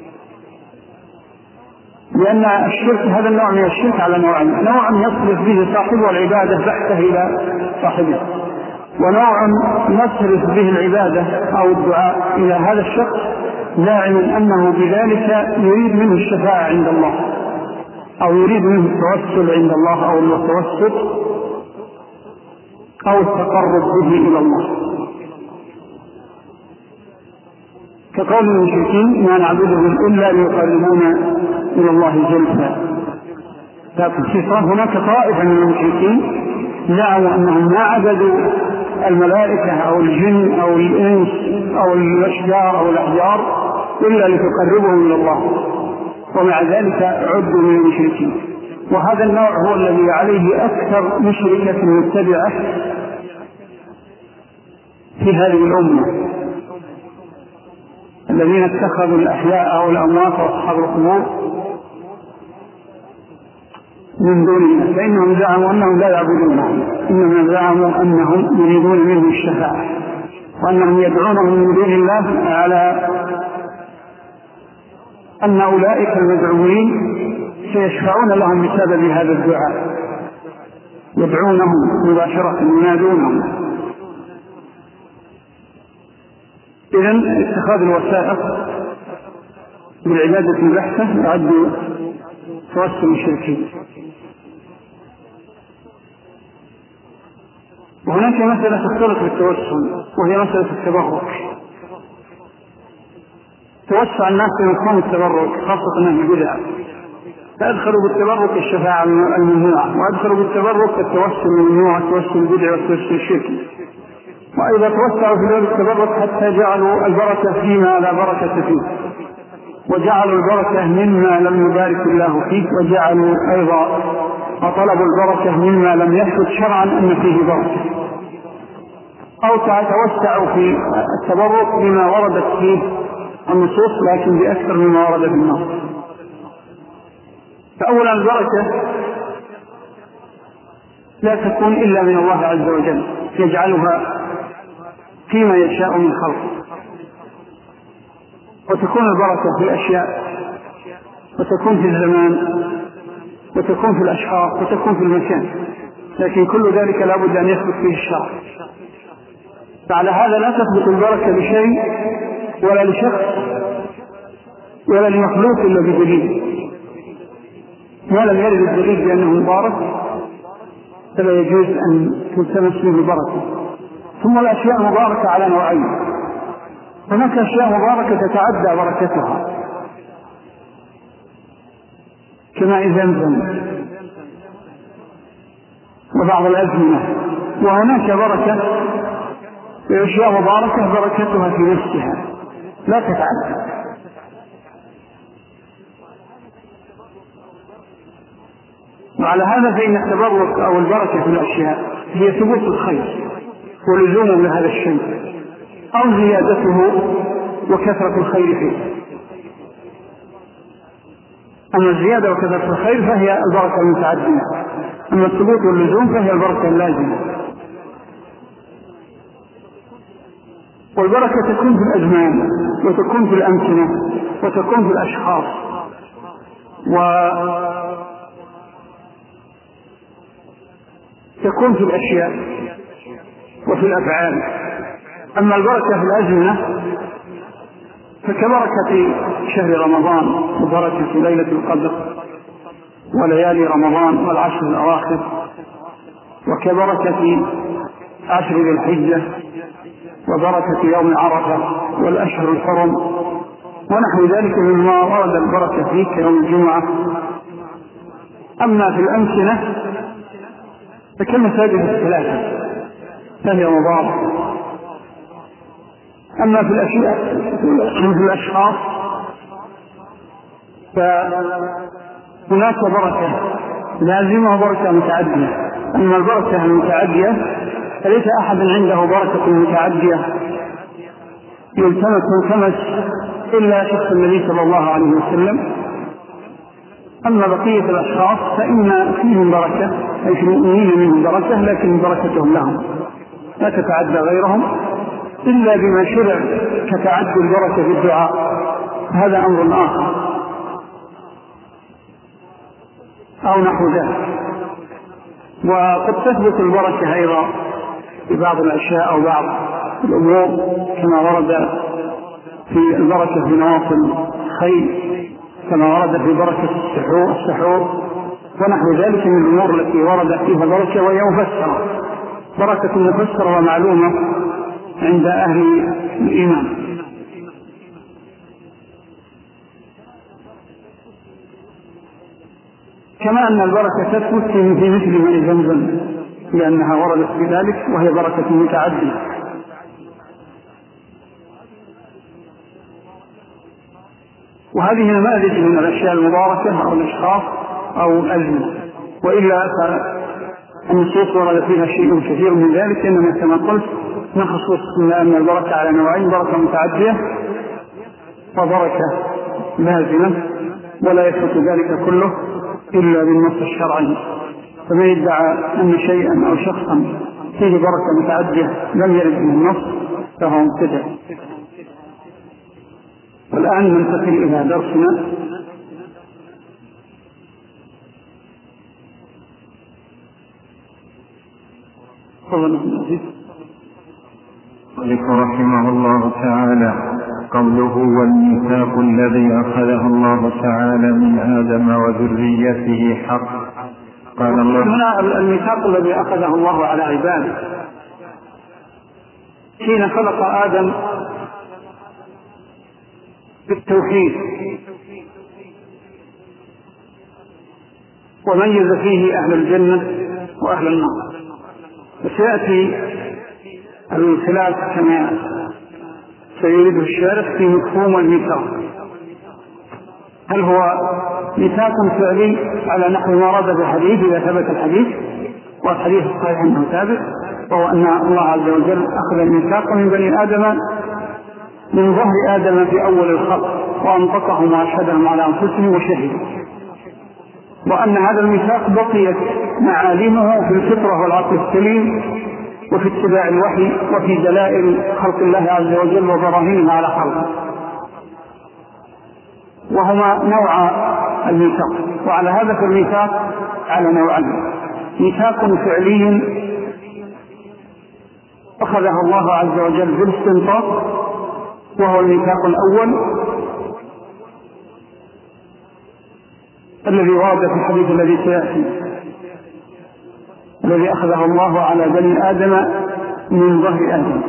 لأن الشرك هذا النوع من الشرك على نوعين: نوع يصرف به صاحبه العبادة بحته إلى صاحبه، ونوع يصرف به العبادة أو الدعاء إلى هذا الشخص زاعما أنه بذلك يريد منه الشفاعة عند الله أو يريد منه التوسل عند الله أو التوسط أو التقرب به إلى الله، كقول المشركين: ما نعبدهم إلا ليقربونا إلى الله زلفى. لكن هناك طائفة من المشركين زعموا أنهم ما عبدوا الملائكة أو الجن أو الإنس أو الأشجار أو الأحجار إلا لتقربهم إلى الله، ومع ذلك عدوا من المشركين. وهذا النوع هو الذي عليه أكثر مشركة متبعة في هذه الأمة، الذين اتخذوا الأحياء أو الأموات وأصحاب القبور من دون الله، فإنهم زعموا أنهم لا يعبدونهم، إنما زعموا أنهم يريدون منه الشفاعة، وأنهم يدعونهم من دون الله على أن أولئك المدعوين سيشفعون لهم بسبب هذا الدعاء، يدعونهم مباشرة ينادونهم. إذن اتخاذ الوسائط بالعبادة البحثة يعد توسل شركي. وهناك مسألة تختلط بالتوسل، وهي مسألة التبرك. توسع الناس بمفهوم التبرك، خاصة أنه البدع، فأدخلوا بالتبرك الشفاعة الممنوعة، وأدخلوا بالتبرك التوسل الممنوع، التوسل البدع والتوسل الشركي. وأيضا توسعوا في باب التبرك حتى جعلوا البركة فيما لا بركة فيه، وجعلوا البركة مما لم يبارك الله فيه، وجعلوا أيضا وطلبوا البركة مما لم يثبت شرعا أن فيه بركة، أو توسعوا في التبرك بما وردت فيه النصوص لكن بأكثر مما ورد في النص. فأولا البركة لا تكون إلا من الله عز وجل، يجعلها فيما يشاء من خلقه، وتكون البركة في الأشياء، وتكون في الزمان، وتكون في الأشخاص، وتكون في المكان، لكن كل ذلك لا بد أن يثبت فيه الشرع. فعلى هذا لا تثبت البركة لشيء ولا لشخص ولا لمخلوق إلا بدليل، ما لم يرد الدليل بأنه مبارك فلا يجوز أن تلتمس به البركة. ثم الأشياء المباركة على نوعين: هناك أشياء مباركة تتعدى بركتها كماء زمزم وبعض الأزمنة، وهناك بركة أشياء مباركة بركتها في نفسها لا تتعدى. وعلى هذا فإن التبرك أو البركة في الأشياء هي ثبوت الخير ولزوم لهذا الشيء أو زيادته وكثرة الخير فيه. أما الزيادة وكثرة الخير فهي البركة المتعدية، أما الثبوت واللزوم فهي البركة اللازمة. والبركة تكون في الأزمان وتكون في الأمكنة وتكون في الأشخاص وتكون في الأشياء وفي الأفعال. أما البركة في الأزمنة فكبركة شهر رمضان وبركة ليلة القدر وليالي رمضان والعشر الأواخر، وكبركة عشر ذي الحجة وبركة يوم عرفة والأشهر الحرم ونحو ذلك مما ورد البركة فيه كيوم الجمعة. أما في الأمكنة فكالمساجد الثلاثة فهي مباركة. أما في الأشياء في الأشخاص فهناك بركة لازمة وبركة متعدية. أما البركة المتعدية فليس أحد عنده بركة متعدية يلتمس ملتمس إلا شخص النبي صلى الله عليه وسلم. أما بقية الأشخاص فإن فيهم بركة، أي في المؤمنين منهم بركة، لكن بركتهم لهم لا تتعدى غيرهم إلا بما شرع كتعدي البركة في الدعاء، هذا أمر آخر أو نحو ذلك. وقد تثبت البركة أيضا في بعض الأشياء أو بعض الأمور كما ورد في البركة في نواصل الخير، كما ورد في بركة السحور, السحور ونحو ذلك من الأمور التي ورد فيها بركة وهي مفسرة، بركة مفسرة ومعلومة عند أهل الإيمان. كما أن البركة تثبت في مثل ماء زمزم لأنها وردت في ذلك وهي بركة متعدية. وهذه نماذج من الأشياء المباركة أو الأشخاص أو الأزمنة، وإلا فالنصوص ورد فيها شيء كثير من ذلك، إنما كما قلت نخصص أن البركة على نوعين: بركة متعدية وبركة لازمة، ولا يثبت ذلك كله إلا بالنص الشرعي. فمن يدعى أن شيئا أو شخصا فيه بركة متعدية لم يرد من النص فهو مبتدع. والآن ننتقل إلى درسنا. ذكر رحمه الله تعالى قوله: والميثاق الذي أخذه الله تعالى من آدم وذريته حق. قال الله هنا الميثاق الذي أخذه الله على عباده حين خلق آدم بالتوحيد وميز فيه أهل الجنة وأهل النار. وسيأتي الخلاف كما سيريد الشارح في مفهوم الميثاق، هل هو ميثاق فعلي على نحو ما ورد بالحديث إذا ثبت الحديث، والحديث الصحيح أنه ثابت، وهو أن الله عز وجل أخذ الميثاق من بني آدم من ظهر آدم في أول الخلق وأنطقهم وأشهدهم على أنفسهم وشهدوا، وأن هذا الميثاق بقيت معالمه في الفطرة والعقل السليم وفي اتباع الوحي وفي دلائل خلق الله عز وجل وبراهينه على خلقه، وهما نوع الميثاق. وعلى هذا فالميثاق على نوعين: ميثاق فعلي أخذه الله عز وجل بالاستنطاق وهو الميثاق الأول الذي ورد في الحديث الذي سيأتي، الذي أخذه الله على بني آدم من ظهر آدم.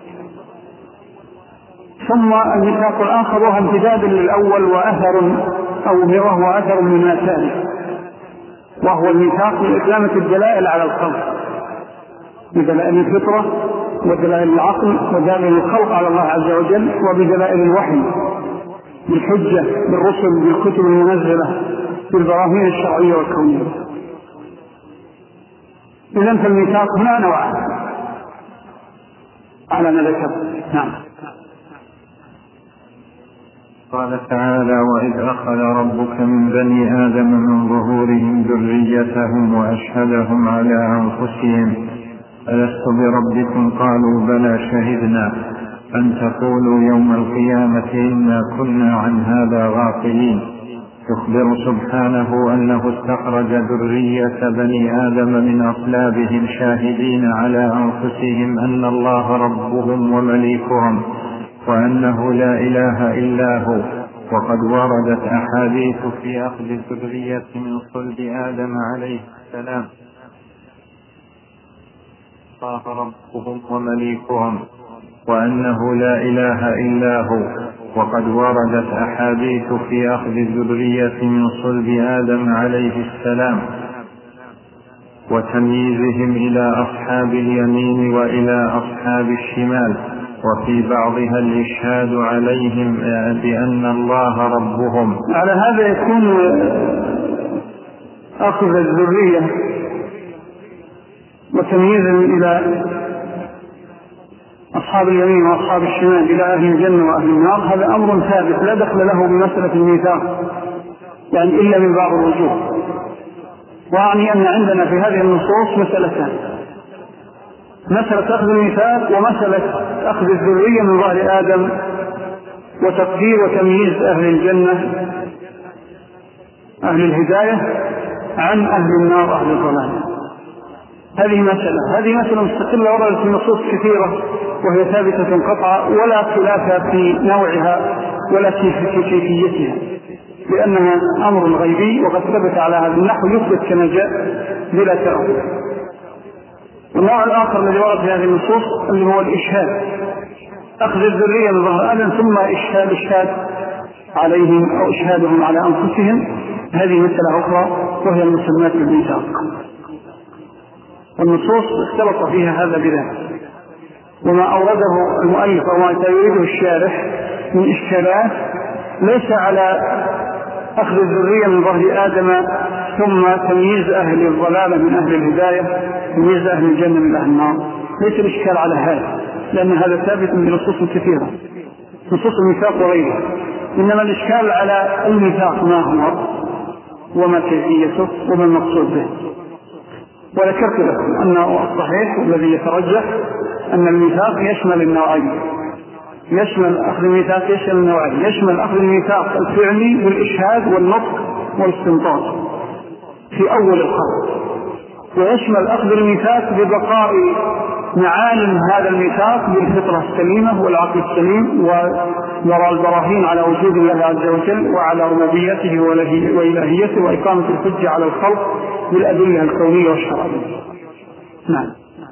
ثم الميثاق الآخر وهو امتداد للأول وأثر أو وهو أثر من ما ثالث، وهو الميثاق لإقامة الدلائل على الخلق، بدلائل الفطرة ودلائل العقل ودلائل الخلق على الله عز وجل، وبدلائل الوحي بالحجة بالرسل بالكتب المنزلة بالبراهين الشرعية والكونية. إذن فالميثاق هنا نوعان على ما ذكر. نعم. قال تعالى: وإذ أخذ ربك من بني آدم من ظهورهم ذريتهم وأشهدهم على أنفسهم ألست بربكم قالوا بلى شهدنا أن تقولوا يوم القيامة إنا كنا عن هذا غافلين. يخبر سبحانه أنه استخرج ذرية بني آدم من أصلابهم شاهدين على أنفسهم أن الله ربهم ومليكهم وأنه لا إله إلا هو. وقد وردت أحاديث في أخذ الذرية من صلب آدم عليه السلام الله ربهم ومليكهم وأنه لا إله إلا هو. وقد وردت أحاديث في أخذ الذرية من صلب آدم عليه السلام وتمييزهم إلى أصحاب اليمين وإلى أصحاب الشمال، وفي بعضها الإشهاد عليهم بأن الله ربهم. على هذا يكون أخذ الذرية وتمييزهم إلى أصحاب اليمين وأصحاب الشمال إلى أهل الجنة وأهل النار، هذا أمر ثابت لا دخل له بمسألة الميثاق يعني إلا من بعض الوجوه. وأعني أن عندنا في هذه النصوص مسألتان: مسألة أخذ الميثاق ومسألة أخذ الذرية من ظهر آدم وتقدير وتمييز أهل الجنة أهل الهداية عن أهل النار أهل الضلال. هذه مسألة هذه مسألة مستقلة وردت في نصوص كثيرة وهي ثابتة قطعا ولا خلاف في نوعها ولا في كيفيتها، لأنها أمر غيبي وقد ثبت على هذا النحو يثبت كما جاء بلا تأويل. والنوع الآخر الذي ورد في هذه النصوص اللي هو الإشهاد، أخذ الذرية من ظهر آدم ثم إشهاد إشهاد عليهم أو إشهادهم على أنفسهم، هذه مسألة أخرى وهي المسمات بالميثاق. والنصوص اختلط فيها هذا بذلك، وما أورده المؤلف وما يريده الشارح من إشكالات ليس على أخذ الذرية من ظهر آدم ثم تمييز أهل الضلالة من أهل الهداية تمييز أهل الجنة من أهل النار، ليس الإشكال على هذا، لأن هذا ثابت بنصوص كثيرة نصوص الميثاق وغيرها. إنما الإشكال على الميثاق ما هو وما كيفيته وما المقصود به. وذكرت لكم أنه الصحيح والذي يترجح أن الميثاق يشمل النوعين، يشمل أخذ الميثاق يشمل النوعين، يشمل أخذ الميثاق الفعلي والإشهاد والنطق والاستنطاق في أول الخلق، ويشمل أخذ الميثاق ببقاء معالم هذا الميثاق بالفطرة السليمة والعقل السليم ويرى البراهين على وجود الله عز وجل وعلى ربوبيته وإلهيته وإقامة الحجة على الخلق بالأدلة الكونية والشرعية. نعم.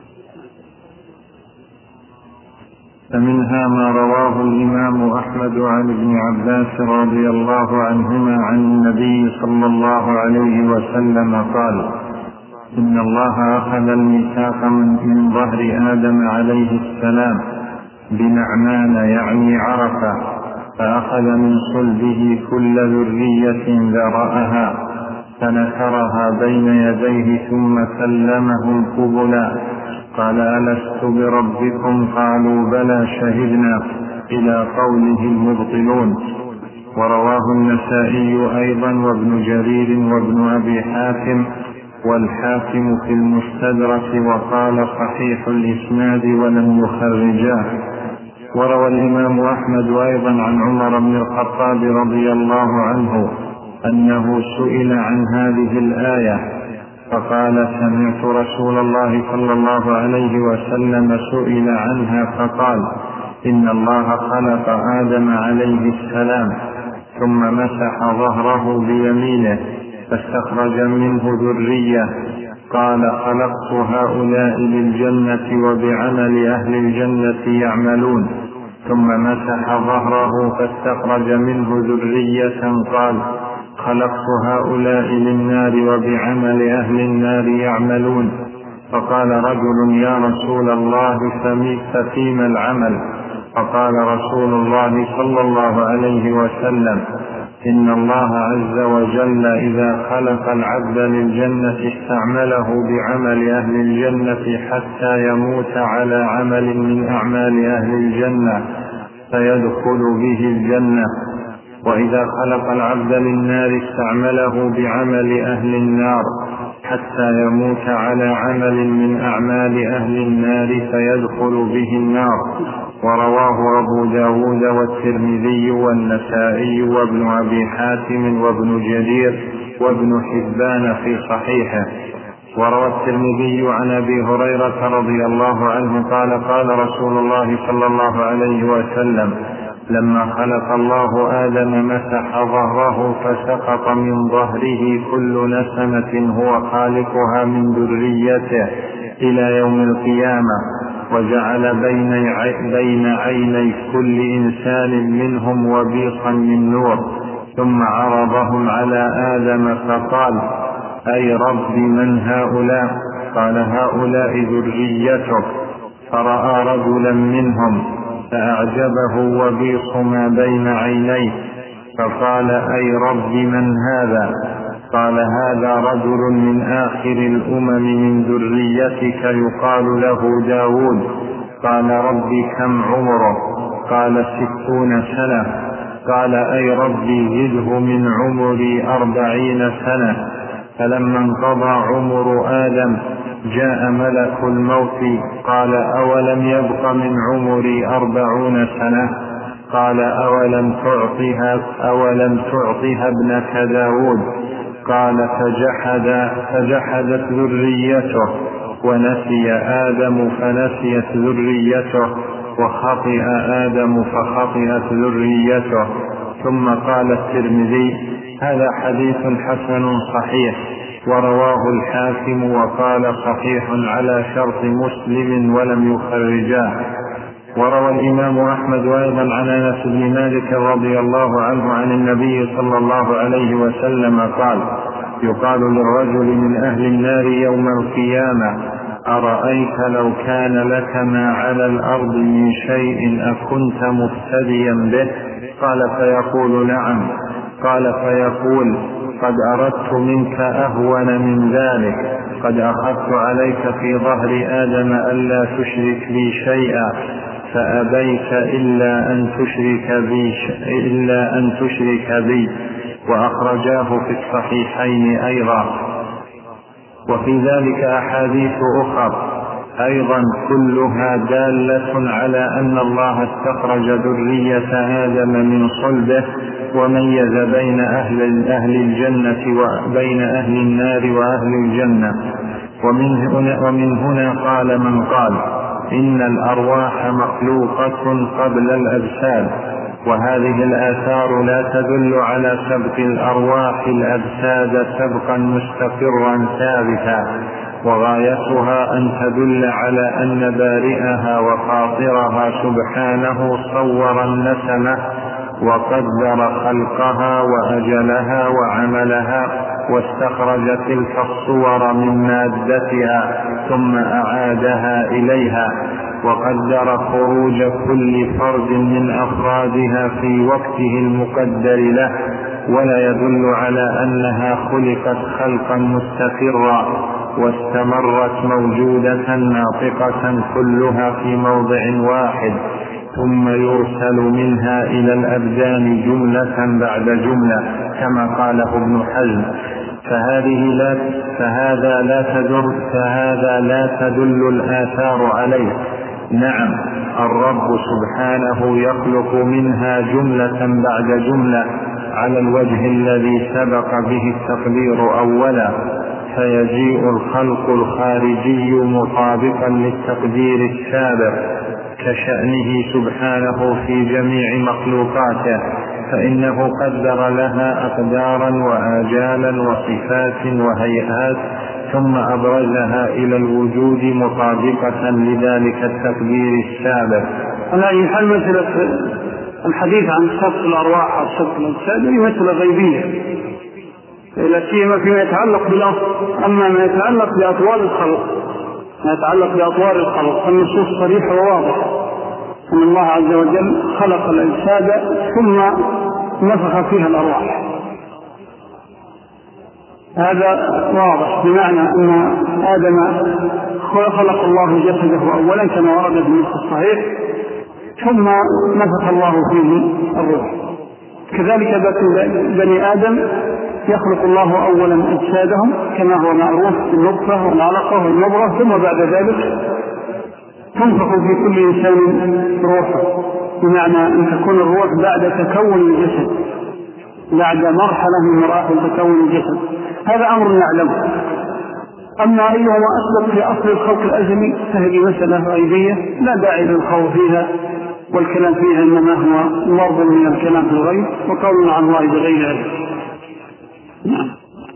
فمنها ما رواه الإمام أحمد عن ابن عباس رضي الله عنهما عن النبي صلى الله عليه وسلم قال: إن الله أخذ الميثاق من ظهر آدم عليه السلام بنعمان يعني عرفة، فأخذ من صلبه كل ذرية ذرأها فنثرها بين يديه ثم سلمهم قبلا. قال: ألست بربكم قالوا بلى شهدنا إلى قوله المبطلون. ورواه النسائي أيضا وابن جرير وابن أبي حاتم والحاكم في المستدرك وقال صحيح الإسناد ولم يخرجاه. وروى الإمام أحمد أيضا عن عمر بن الخطاب رضي الله عنه أنه سئل عن هذه الآية فقال: سمعت رسول الله صلى الله عليه وسلم سئل عنها فقال: إن الله خلق آدم عليه السلام ثم مسح ظهره بيمينه فاستخرج منه ذرية قال خلقت هؤلاء للجنة وبعمل أهل الجنة يعملون. ثم مسح ظهره فاستخرج منه ذرية قال خلقت هؤلاء للنار وبعمل أهل النار يعملون. فقال رجل يا رسول الله ففيما العمل؟ فقال رسول الله صلى الله عليه وسلم إن الله عز وجل إذا خلق العبد للجنة استعمله بعمل أهل الجنة حتى يموت على عمل من أعمال أهل الجنة فيدخل به الجنة، وإذا خلق العبد للنار استعمله بعمل أهل النار حتى يموت على عمل من أعمال أهل النار فيدخل به النار. ورواه أبو داود والترمذي والنسائي وابن أبي حاتم وابن جرير وابن حبان في صحيحه. وروى الترمذي عن أبي هريرة رضي الله عنه قال قال رسول الله صلى الله عليه وسلم لما خلق الله آدم مسح ظهره فسقط من ظهره كل نسمة هو خالقها من ذريته إلى يوم القيامة، وجعل بين عيني كل إنسان منهم وبيصا من نور، ثم عرضهم على آدم فقال أي رب من هؤلاء؟ قال هؤلاء ذريتك. فرأى رجلا منهم فأعجبه وبيص ما بين عينيه فقال أي رب من هذا؟ قال هذا رجل من آخر الأمم من ذريتك يقال له داود. قال رب كم عمره؟ قال ستون سنة. قال أي ربي زده من عمري أربعين سنة. فلما انقضى عمر آدم جاء ملك الموت قال أولم يبق من عمري أربعون سنة؟ قال أولم تعطها, أولم تعطها ابنك داود؟ قال فجحد فجحدت ذريته، ونسي آدم فنسيت ذريته، وخطئ آدم فخطئت ذريته. ثم قال الترمذي هذا حديث حسن صحيح، ورواه الحاكم وقال صحيح على شرط مسلم ولم يخرجاه. وروى الإمام أحمد أيضا عن أنس بن مالك رضي الله عنه عن النبي صلى الله عليه وسلم قال يقال للرجل من أهل النار يوم القيامة أرأيت لو كان لك ما على الأرض من شيء أكنت مفتديا به؟ قال فيقول نعم. قال فيقول قد أردت منك أهون من ذلك، قد أخذت عليك في ظهر آدم ألا تشرك بي شيئا فأبيت إلا أن تشرك بي, إلا أن تشرك بي. وأخرجاه في الصحيحين أيضا. وفي ذلك أحاديث أخرى أيضا كلها دالة على أن الله استخرج ذرية آدم من صلبه وميز بين أهل, أهل الجنة وبين أهل النار وأهل الجنة. ومن هنا, ومن هنا قال من قال إن الأرواح مخلوقة قبل الأجساد، وهذه الآثار لا تدل على سبق الأرواح الأجساد سبقا مستقرا ثابتا، وغايتها أن تدل على أن بارئها وفاطرها سبحانه صور النسمة وقدر خلقها وأجلها وعملها، واستخرج تلك الصور من مادتها ثم أعادها إليها، وقدر خروج كل فرد من أفرادها في وقته المقدر له، ولا يدل على أنها خلقت خلقا مستقرا واستمرت موجودة ناطقة كلها في موضع واحد ثم يرسل منها إلى الأبدان جملة بعد جملة كما قاله ابن حزم. فهذه لا فهذا لا تدل فهذا لا تدل الآثار عليه. نعم الرب سبحانه يخلق منها جملة بعد جملة على الوجه الذي سبق به التقدير أولا، فيجيء الخلق الخارجي مطابقا للتقدير السابق كشأنه سبحانه في جميع مخلوقاته، فإنه قدر لها أقدارا وآجالا وصفات وهيئات ثم أبرزها إلى الوجود مطابقة لذلك التقدير السابق. على أي حال مثل الحديث عن صفة الأرواح أو صفة الأجساد هي مثل غيبية، لا سيما فيما يتعلق بالأصل. أما ما يتعلق بأطوار الخلق ما يتعلق بأطوار الخلق فالنصوص صريحة وواضحة أن الله عز وجل خلق الأجساد ثم نفخ فيها الأرواح، هذا واضح، بمعنى أن آدم خلق الله جسده أولا كما ورد في النص الصحيح ثم نفخ الله فيه الروح. كذلك بني آدم يخلق الله أولا أجسادهم كما هو معروف بالنطفة والعلقة والمضغة، ثم بعد ذلك تنفخ في كل إنسان روحه، بمعنى أن تكون الروح بعد تكون الجسد، بعد مرحلة من مراحل تكون الجسد. هذا أمر نعلمه. أما أيهما أسبق في أصل الخلق الأزلي فهذه مسألة غيبية لا داعي للخوض فيها والكلام فيها، إنما هو مرض من الكلام في الغيب وقول عن الله بغير علم. نعم.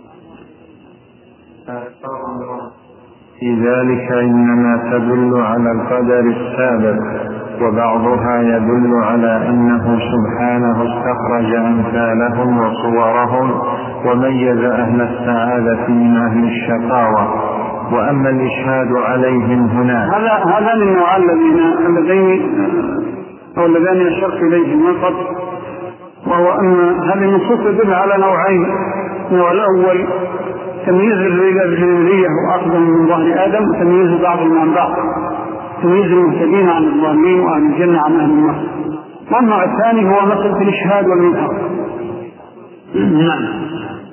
في ذلك إنما تدل على القدر السابق، وبعضها يدل على أنه سبحانه استخرج أمثالهم وصورهم وميز أهل السعادة من أهل الشقاوة. وأما الإشهاد عليهم هنا هذا هذا من النوع الذين اللذين أو اللذين أشرت إليهم من قبل، وهو أن هذه النصوص تدل على نوعين. النوع الأول تمييز الرجالية وأقدم من ظهر آدم، وتمييز بعضهم عن بعض، تمييز المهتدين عن الظالمين وأهل الجنة عن أهل النار. والنوع الثاني هو مسألة الإشهاد والمنكر. نعم.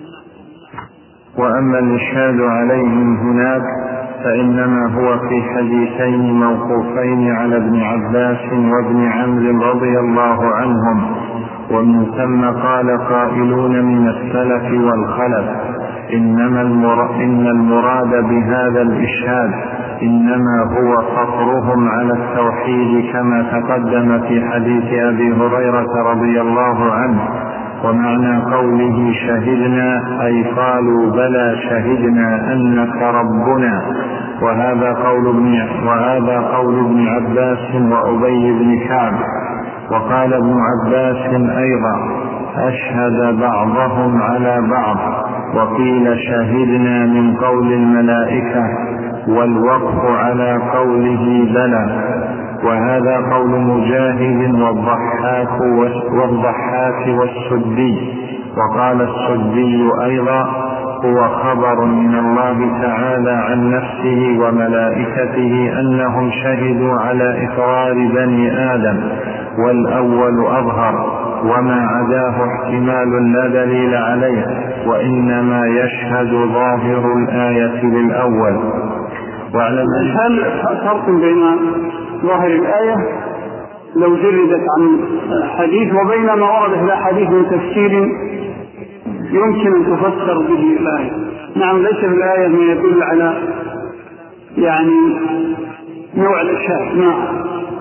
وأما الإشهاد عليهم هناك فإنما هو في حديثين موقوفين على ابن عباس وابن عمرو رضي الله عنهم، ومن ثم قال قائلون من السلف والخلف إنما إن المراد بهذا الإشهاد إنما هو فطرهم على التوحيد كما تقدم في حديث أبي هريرة رضي الله عنه. ومعنى قوله شهدنا أي قالوا بلى شهدنا أنك ربنا. وهذا قول ابن وهذا قول ابن عباس وأبي بن كعب. وقال ابن عباس أيضا أشهد بعضهم على بعض، وقيل شهدنا من قول الملائكة، والوقف على قوله بلى. وهذا قول مجاهد والضحاك والضحاك والسدي. وقال السدي أيضا هو خبر من الله تعالى عن نفسه وملائكته أنهم شهدوا على إقرار بني آدم، والأول أظهر، وما عداه احتمال لا دليل عليه، وإنما يشهد ظاهر الآية للأول. واعلم هل فرق بين ظاهر الآية لو جردت عن حديث وبين ما ورد في الحديث من تفسير يمكن أن تفسر به الآية؟ نعم، ليس في الآية ما يدل على يعني نوع الإشهاد، نعم،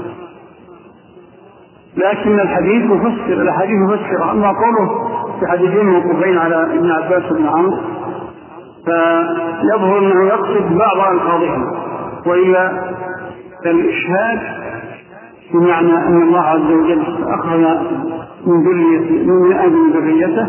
لكن الحديث مفسر، الحديث مفسر. أما قوله في حديثين موقوفين على ابن عباس وابن عمرو فيظهر أنه يقصد بعض ألفاظهم، وإلا الإشهاد بمعنى أن الله عز وجل أخذ من ذريته من آدم ذريته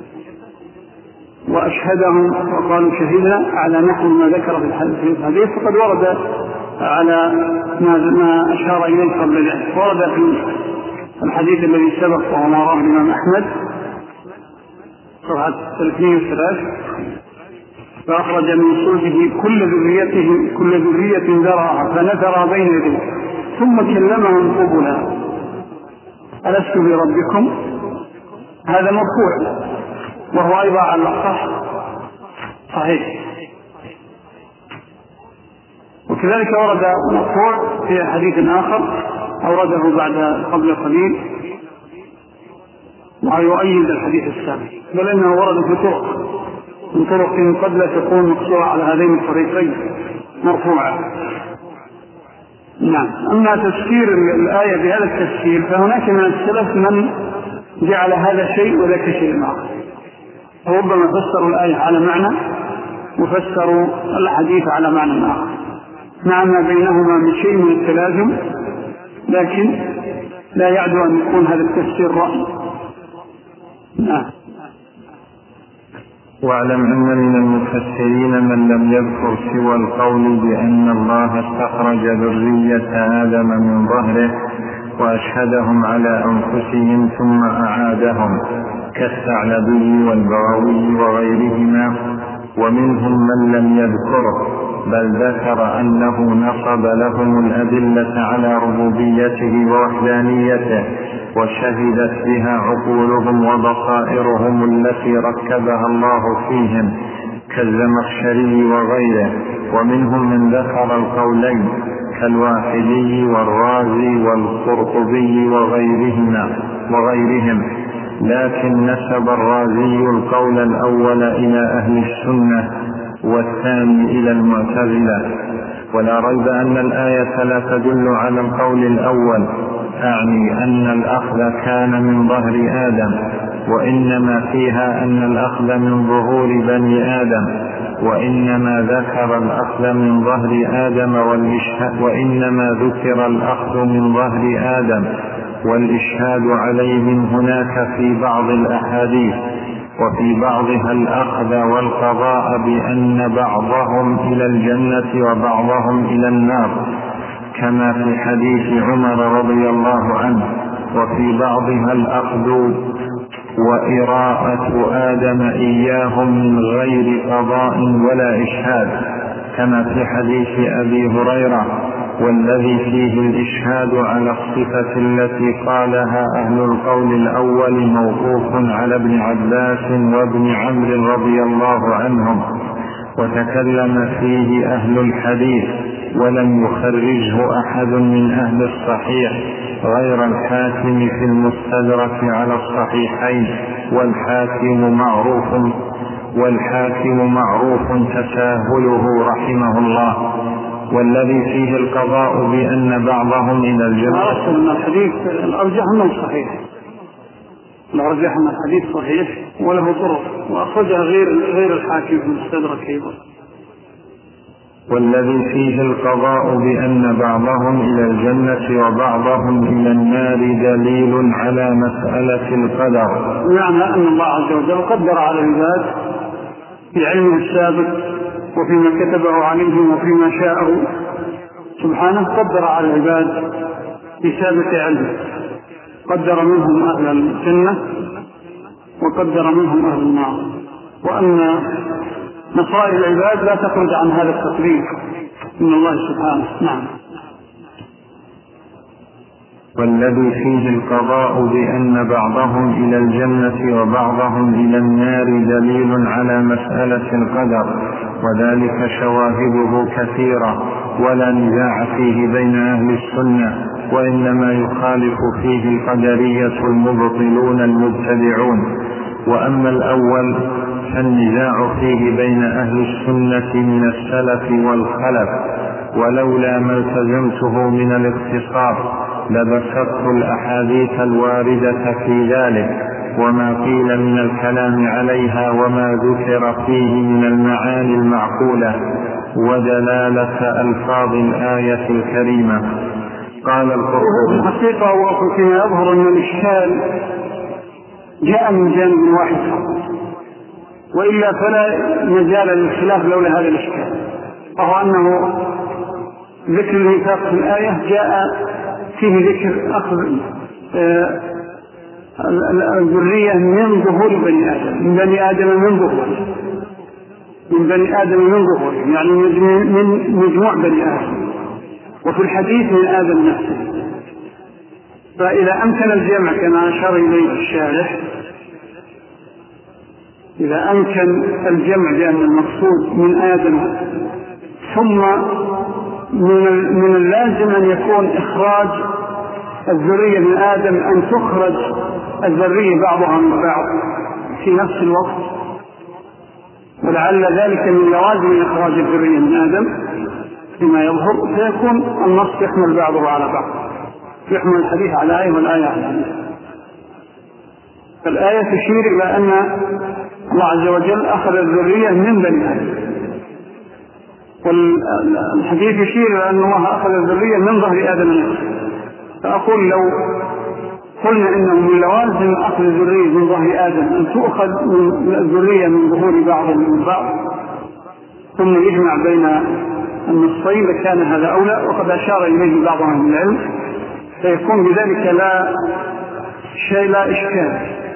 وأشهدهم وقالوا شهدنا على نحو ما ذكر في الحديث، فقد ورد على ما أشار إليه قبل ذلك. ورد في الحديث الذي سبق وهو ما رواه الإمام أحمد صفحة ثلاثمائة وثلاثة، فأخرج من صلبه كل ذريته كل ذرية ذرعها فنثر بين يديه ثم كلمهم قبلا ألست بربكم. هذا مرفوع وهو أيضا على الأصح صحيح. وكذلك ورد مرفوع في حديث آخر أورده بعد قبل قليل ويؤيد الحديث السابق، بل إنه ورد في طرق من طرق قد لا تكون مقصورة على هذين الطريقين مرفوعة. نعم. أما تفسير الآية بهذا التفسير فهناك من السلف من جعل هذا شيء وذاك شيء آخر، ربما فسروا الآية على معنى وفسروا الحديث على معنى آخر مع ما بينهما من شيء من التلازم، لكن لا يعدو أن يكون هذا التفسير رأي. نعم. واعلم أن من المفسرين من لم يذكر سوى القول بأن الله استخرج ذرية آدم من ظهره وأشهدهم على أنفسهم ثم أعادهم كالثعلبي والبغوي وغيرهما، ومنهم من لم يذكره بل ذكر أنه نصب لهم الأدلة على ربوبيته ووحدانيته وشهدت بها عقولهم وبصائرهم التي ركبها الله فيهم كالزمخشري وغيره. ومنهم من ذكر القولين كالواحدي والرازي والقرطبي وغيرهما وغيرهم، لكن نسب الرازي القول الأول إلى أهل السنة والثاني إلى المعتزلة. ولا ريب أن الآية لا تدل على القول الأول، أعني أن الأخذ كان من ظهر آدم، وإنما فيها أن الأخذ من ظهور بني آدم، وإنما ذكر الأخذ من ظهر آدم والإشهاد وإنما ذكر الأخذ من ظهر آدم والإشهاد عليهم هناك في بعض الأحاديث، وفي بعضها الأخذ والقضاء بأن بعضهم إلى الجنة وبعضهم إلى النار كما في حديث عمر رضي الله عنه، وفي بعضها الأخذ وإراءة آدم إياهم من غير قضاء ولا إشهاد كما في حديث أبي هريرة، والذي فيه الإشهاد على الصفة التي قالها أهل القول الأول موقوف على ابن عباس وابن عمرو رضي الله عنهم، وتكلم فيه أهل الحديث ولم يخرجه أحد من أهل الصحيح غير الحاكم في المستدرك على الصحيحين، والحاكم معروف والحاكم معروف تساهله رحمه الله. والذي فيه القضاء بأن بعضهم إلى الجنة. أرسل من الحديث الأرجح من صحيح، الأرجح من الحديث صحيح وله طرق، وأخرجها غير غير الحاكم في المستدرك أيضا. والذي فيه القضاء بأن بعضهم إلى الجنة وبعضهم إلى النار دليل على مسألة القدر، يعني أن الله عز وجل قدر على العباد في علمه السابق وفيما كتبه عليهم وفيما شاءه سبحانه، قدر على العباد في سابق علمه، قدر منهم أهل الجنة وقدر منهم أهل النار، وأن مصائر العباد لا تخرج عن هذا التقدير من الله سبحانه. نعم. والذي فيه القضاء بأن بعضهم إلى الجنة وبعضهم إلى النار دليل على مسألة القدر، وذلك شواهده كثيرة ولا نزاع فيه بين أهل السنة، وإنما يخالف فيه القدرية المبطلون المبتدعون. وأما الأول فالنزاع فيه بين أهل السنة من السلف والخلف، ولولا ما التزمته من الاختصار لبسطت الأحاديث الواردة في ذلك وما قيل من الكلام عليها وما ذكر فيه من المعاني المعقولة ودلالة ألفاظ الآية الكريمة. قال القرطبي: الحقيقة وفيما يظهر أن الإشكال جاء من جانب واحد، وإلا فلا مجال للخلاف لولا هذا الإشكال، وهو أنه ذكر الميثاق في الآية جاء فيه ذكر أخذ الذرية من ظهور بني آدم، من بني آدم من ظهور من بني آدم من ظهور يعني من مجموع بني آدم، وفي الحديث من آدم نفسه. فإذا أمكن الجمع كما أشار إليه الشارح، إذا أمكن الجمع بأن المقصود من آدم، ثم من اللازم أن يكون إخراج الذرية من آدم، أن تخرج الذرية بعضها من بعض في نفس الوقت، ولعل ذلك من لوازم إخراج الذرية من آدم فيما يظهر، فيكون النص يحمل بعضه على بعض، يحمل الحديث على آية والآية على الحديث. فالآية تشير إلى أن الله عز وجل أخذ الذرية من بني آدم، والحديث يشير إلى أن الله أخذ الذرية من ظهر آدم نفسه. فأقول لو قلنا إنه من لوازم أخذ الذرية من ظهر آدم أن تؤخذ من الذرية من ظهور بعضهم من بعض ثم يجمع بين النصين لكان هذا أولى، وقد أشار إليه بعض أهل العلم، فيكون بذلك لا شيء لا إشكال،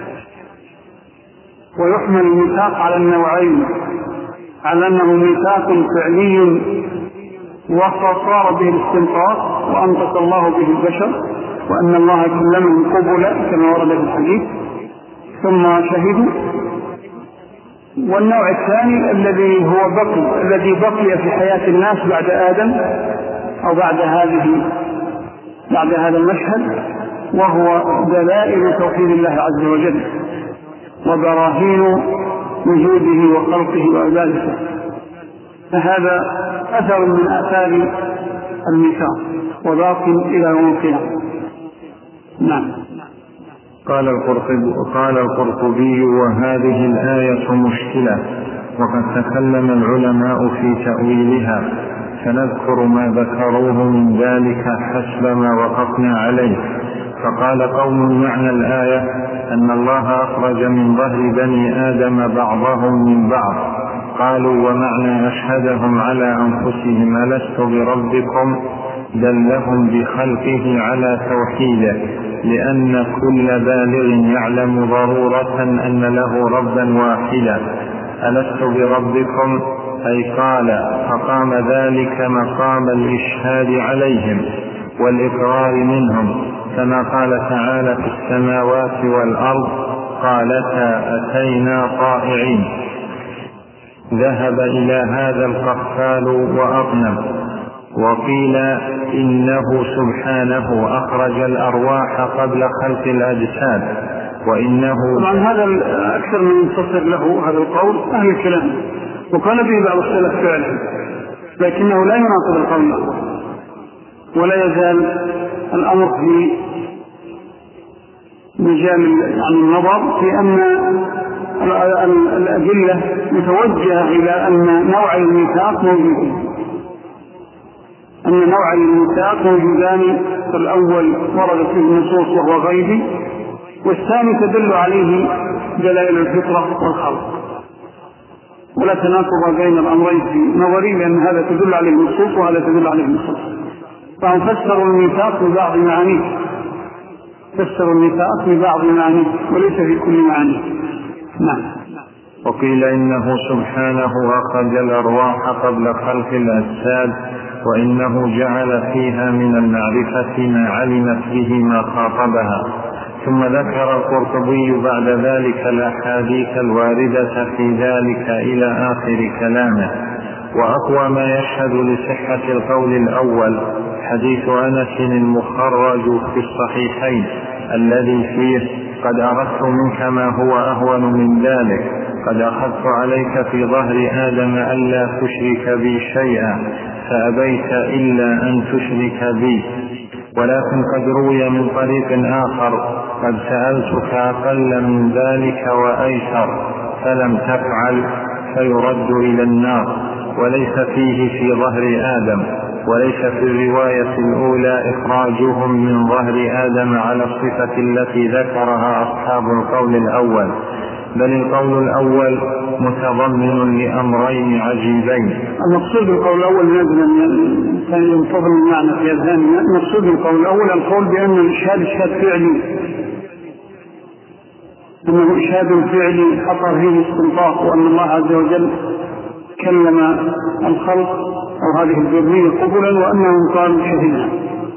ويحمل الميثاق على النوعين، على أنه ميثاق فعلي وصار به الاستنطاق وأنطق الله به البشر، وأن الله كلمهم قبلا كما ورد في الحديث ثم شهدوا. والنوع الثاني الذي هو بقي الذي بقي في حياة الناس بعد آدم أو بعد هذه بعد هذا المشهد، وهو دلائل توحيد الله عز وجل وبراهين وجوده وخلقه وعبادته، فهذا أثر من آثار الميثاق وباق إلى يوم القيامة. نعم. قال القرطبي, قال القرطبي وهذه الآية مشكلة، وقد تكلم العلماء في تأويلها، فنذكر ما ذكروه من ذلك حسب ما وقفنا عليه. فقال قوم معنى الآية أن الله أخرج من ظهر بني آدم بعضهم من بعض، قالوا ومعنى أشهدهم على أنفسهم ألست بربكم دلهم بخلقه على توحيده، لأن كل بالغ يعلم ضرورة أن له ربا واحدا. ألست بربكم أي قال، فقام ذلك مقام الإشهاد عليهم والإقرار منهم، كما قال تعالى في السماوات والأرض قالتا أتينا طائعين. ذهب إلى هذا القفال وأغنم. وقيل إنه سبحانه أخرج الأرواح قبل خلق الأجساد، وإنه طبعا هذا أكثر من منتصر له هذا القول أهل الكلام، وقال به بعض السلف فعلا، لكنه لا يناقض القول ولا يزال الأمر في مجال يعني النظر في أن الأدلة متوجهة إلى أن نوع الميثاق موجود، أن نوع الميثاق موجودان، فالأول ورد فيه النصوص وهو غيبي، والثاني تدل عليه دلائل الفطرة والخلق، ولا تناقض بين الأمرين في نظري، لأن هذا تدل عليه النصوص وهذا تدل عليه النصوص، فهم فسروا الميثاق ببعض معانيه، فسروا الميثاق ببعض معانيه وليس في كل معانيه. نعم. وقيل إنه سبحانه أخرج الأرواح قبل خلق الأجساد، وإنه جعل فيها من المعرفة ما علمت به ما خاطبها. ثم ذكر القرطبي بعد ذلك الأحاديث الواردة في ذلك إلى آخر كلامه. وأقوى ما يشهد لصحة القول الأول حديث أنس المخرج في الصحيحين الذي فيه قد أردت منك ما هو أهون من ذلك، قد أخذت عليك في ظهر آدم ألا تشرك بي شيئا فأبيت إلا أن تشرك بي. ولكن قد روي من طريق آخر قد سألتك أقل من ذلك وأيسر فلم تفعل فيرد إلى النار، وليس فيه في ظهر آدم. وليس في الرواية الأولى إخراجهم من ظهر آدم على الصفة التي ذكرها أصحاب القول الأول، بل القول الأول متضمن لأمرين عجيبين. المقصود بالقول الأول لازم ينتظم المعنى في أذهاننا. المقصود بالقول الأول القول بأن الإشهاد إشهاد فعلي، أنه إشهاد فعلي حصل فيه استنطاق، وأن الله عز وجل كلم الخلق أو هذه الذرية قبلا وأنهم قالوا شهدنا.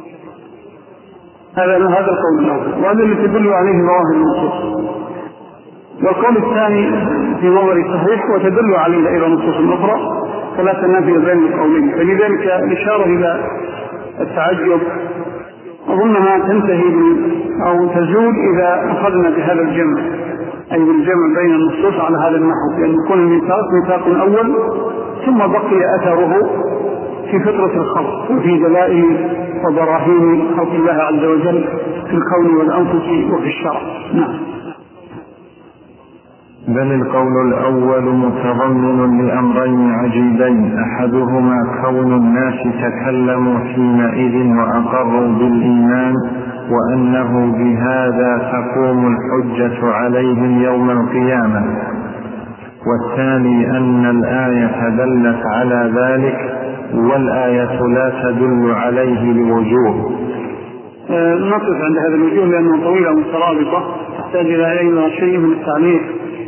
هذا هذا القول الأول، وهذا اللي تدل عليه ظواهر النصوص. والقول الثاني في نظري صحيح وتدل عليه أيضا نصوص أخرى، فلا تنافي بين القولين. فلذلك الإشارة إلى التعجب أظنها تنتهي أو تزول إذا أخذنا بهذا الجمع، أي بالجمع بين النصوص على هذا النحو، لأن يكون الميثاق ميثاق أول ثم بقي أثره في فطرة الخلق وفي دلائل وبراهين خلق الله عز وجل في الكون والأنفس وفي الشرع. نعم. بل القول الأول متضمن لأمرين عجيبين، أحدهما كون الناس تكلموا حينئذ وأقروا بالإيمان وأنه بهذا تقوم الحجة عليهم يوم القيامة، والثاني أن الآية دلت على ذلك والآية لا تدل عليه لوجوه. نقف عند هذا الوجوه لأنه طويلة مترابطة تحتاج إلى أي شيء من التعليق،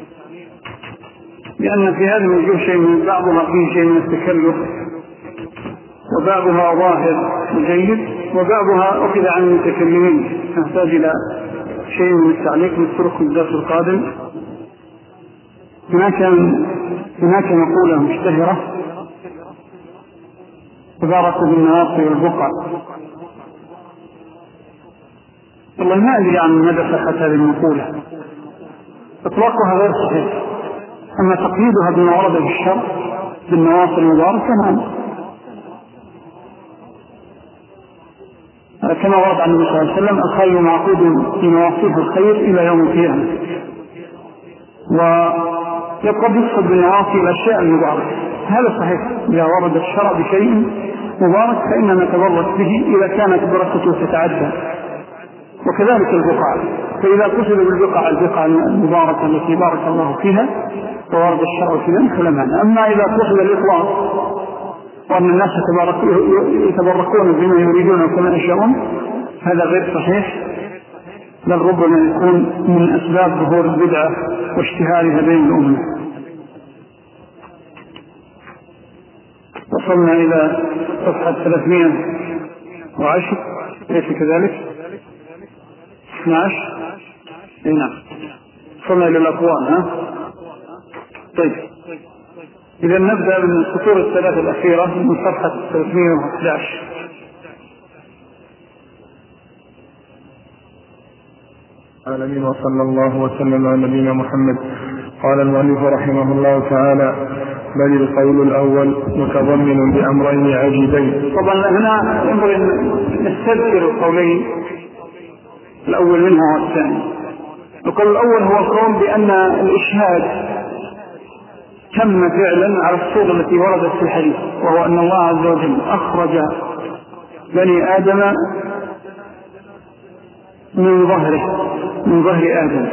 لأن في هذه الوجوه شيء من بعضها فيه شيء من التكلف، وبعضها ظاهر وجيد، وبعضها أخذ عن المتكلمين تحتاج إلى شيء من التعليق نتركه في الدرس القادم. هناك هناك مقولة مشتهرة عبارة بالنواصي والبقع. والله ما أدري عن مدى صحة هذه المقولة، إطلاقها غير صحيح، أما تقييدها بما ورد في الشرع بالنواصي المباركة نعم، كما ورد عن النبي صلى الله عليه وسلم: الخير معقود في نواصيه الخير إلى يوم القيامة. ويقرب يقصد بالنواصي الأشياء المباركة، هذا صحيح، إذا ورد الشرع بشيء مبارك فإننا نتبرك به إذا كانت بركته تتعدى، وكذلك البقع، فإذا قصد بالبقع البقع المباركة التي بارك الله فيها فورد الشرع في ذلك فلا معنى. أما إذا قصد الإطلاق وأن الناس يتبركون بما يريدون وكما يشاءون هذا غير صحيح، بل ربما يكون من أسباب ظهور البدعة واشتهارها بين الأمة. وصلنا إلى صفحة ثلاثمائة وعشرة ليس كذلك؟ اثني عشر اي نعم، وصلنا إلى الأقوال. ها طيب، إذا نبدأ من السطور الثلاثة الأخيرة من صفحة ثلاثمائة وأحد عشر. العالمين، وصلى الله وسلم على نبينا محمد. قال المؤلف رحمه الله تعالى: بل القول الأول متضمن لأمرين عجيبين. طبعا هنا ينبغي أن نستذكر القولين، الأول منها والثاني. القول الأول هو القول بأن الإشهاد تم فعلا على الصورة التي وردت في الحديث، وهو أن الله عز وجل أخرج بني آدم من ظهره من ظهر آدم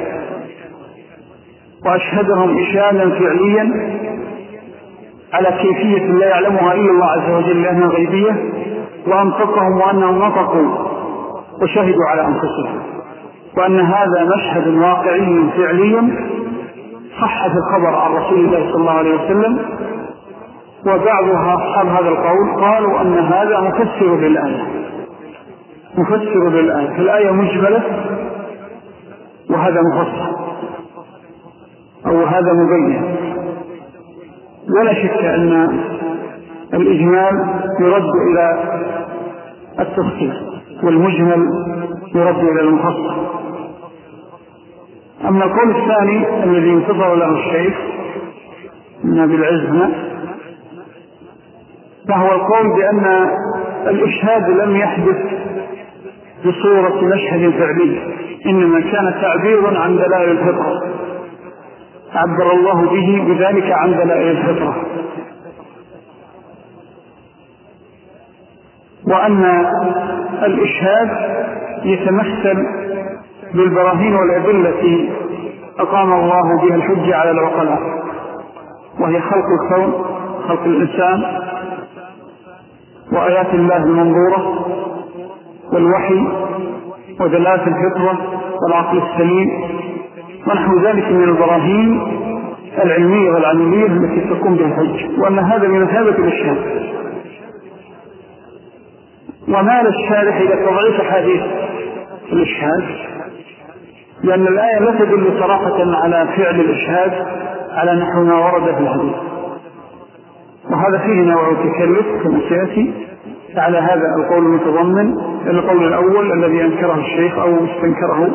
وأشهدهم إشهادا فعليا على كيفية لا يعلمها إلا الله عز وجل لأنها غيبية، وأنطقهم وأنهم نطقوا وشهدوا على أنفسهم، وأن هذا مشهد واقعي فعلي صح في الخبر عن رسول الله صلى الله عليه وسلم. وبعضها أصحاب هذا القول قالوا أن هذا مفسر للآية مفسر للآية فالآية مجملة وهذا مفسر أو هذا مبين. ولا شك أن الإجمال يرد إلى التفصيل والمجمل يرد إلى المفصل. أما القول الثاني الذي انتظر له الشيخ من أبي العز هنا فهو القول بأن الإشهاد لم يحدث بصورة مشهد فعلي، إنما كان تعبير عن دلائل الفطرة، عبر الله به بذلك عن دلائل الفطرة، وأن الإشهاد يتمثل بالبراهين والأدلة التي أقام الله بها الحجة على العقلاء، وهي خلق الكون، خلق الإنسان، وآيات الله المنظورة، والوحي، ودلالة الفطرة، والعقل السليم، ونحو ذلك من البراهين العلمية والعملية التي تقوم بها الحجة، وأن هذا من مثابة الإشهاد. ومال الشارح إلى تضعيف حديث الإشهاد، لأن الآية لا تدل صراحة على فعل الإشهاد على نحو ما ورد في الحديث، وهذا فيه نوع تكلف كما سيأتي على هذا القول المتضمن. القول الأول الذي أنكره الشيخ أو استنكره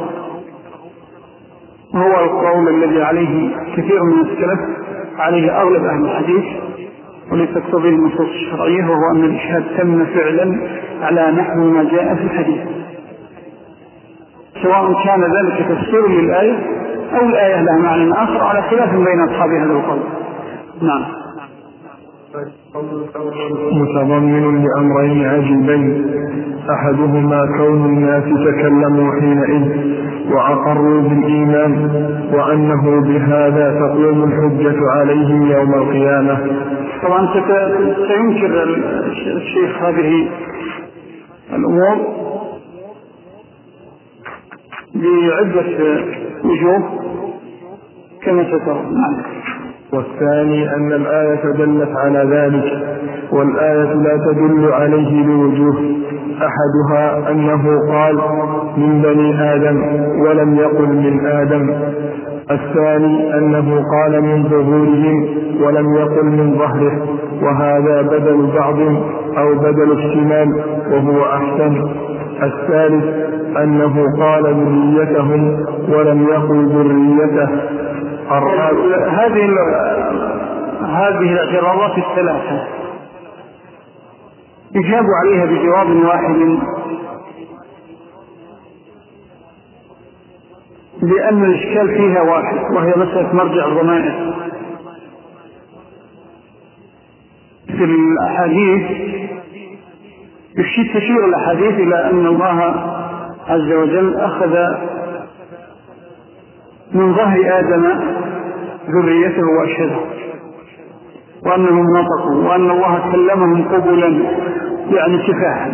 هو القول الذي عليه كثير من السلف، عليه أغلب أهل الحديث، وليس تقتضي النصوص الشرعية، وهو أن الإشهاد تم فعلا على نحو ما جاء في الحديث، سواء كان ذلك تفسير للآية أو الآية لها معنى آخر على خلاف بين أصحاب هذا القول. نعم. متضمن لأمرين عجيبين، أحدهما كون الناس تكلموا حينئذ وأقروا بالإيمان وأنه بهذا تقوم الحجة عليهم يوم القيامة. طبعا سينكر الشيخ هذه الأمور بعدة وجوه كما سترى. والثاني أن الآية دلت على ذلك، والآية لا تدل عليه بوجوه، أحدها أنه قال من بني آدم ولم يقل من آدم، الثاني أنه قال من ظهورهم ولم يقل من ظهره، وهذا بدل بعض أو بدل احتمال وهو أحسن. الثالث أنه قال ذريتهم ولم يقل ذريته. هذه هذه الاعتراضات الثلاثة يجاب عليها بجواب واحد، لأن الإشكال فيها واحد، وهي مسألة مرجع الضمائر. في الأحاديث تشير الأحاديث إلى أن الله عز وجل أخذ من ظهر آدم ذريته وأشهده، وأنهم نطقوا، وأن الله كلمهم قبلا يعني كفاحا.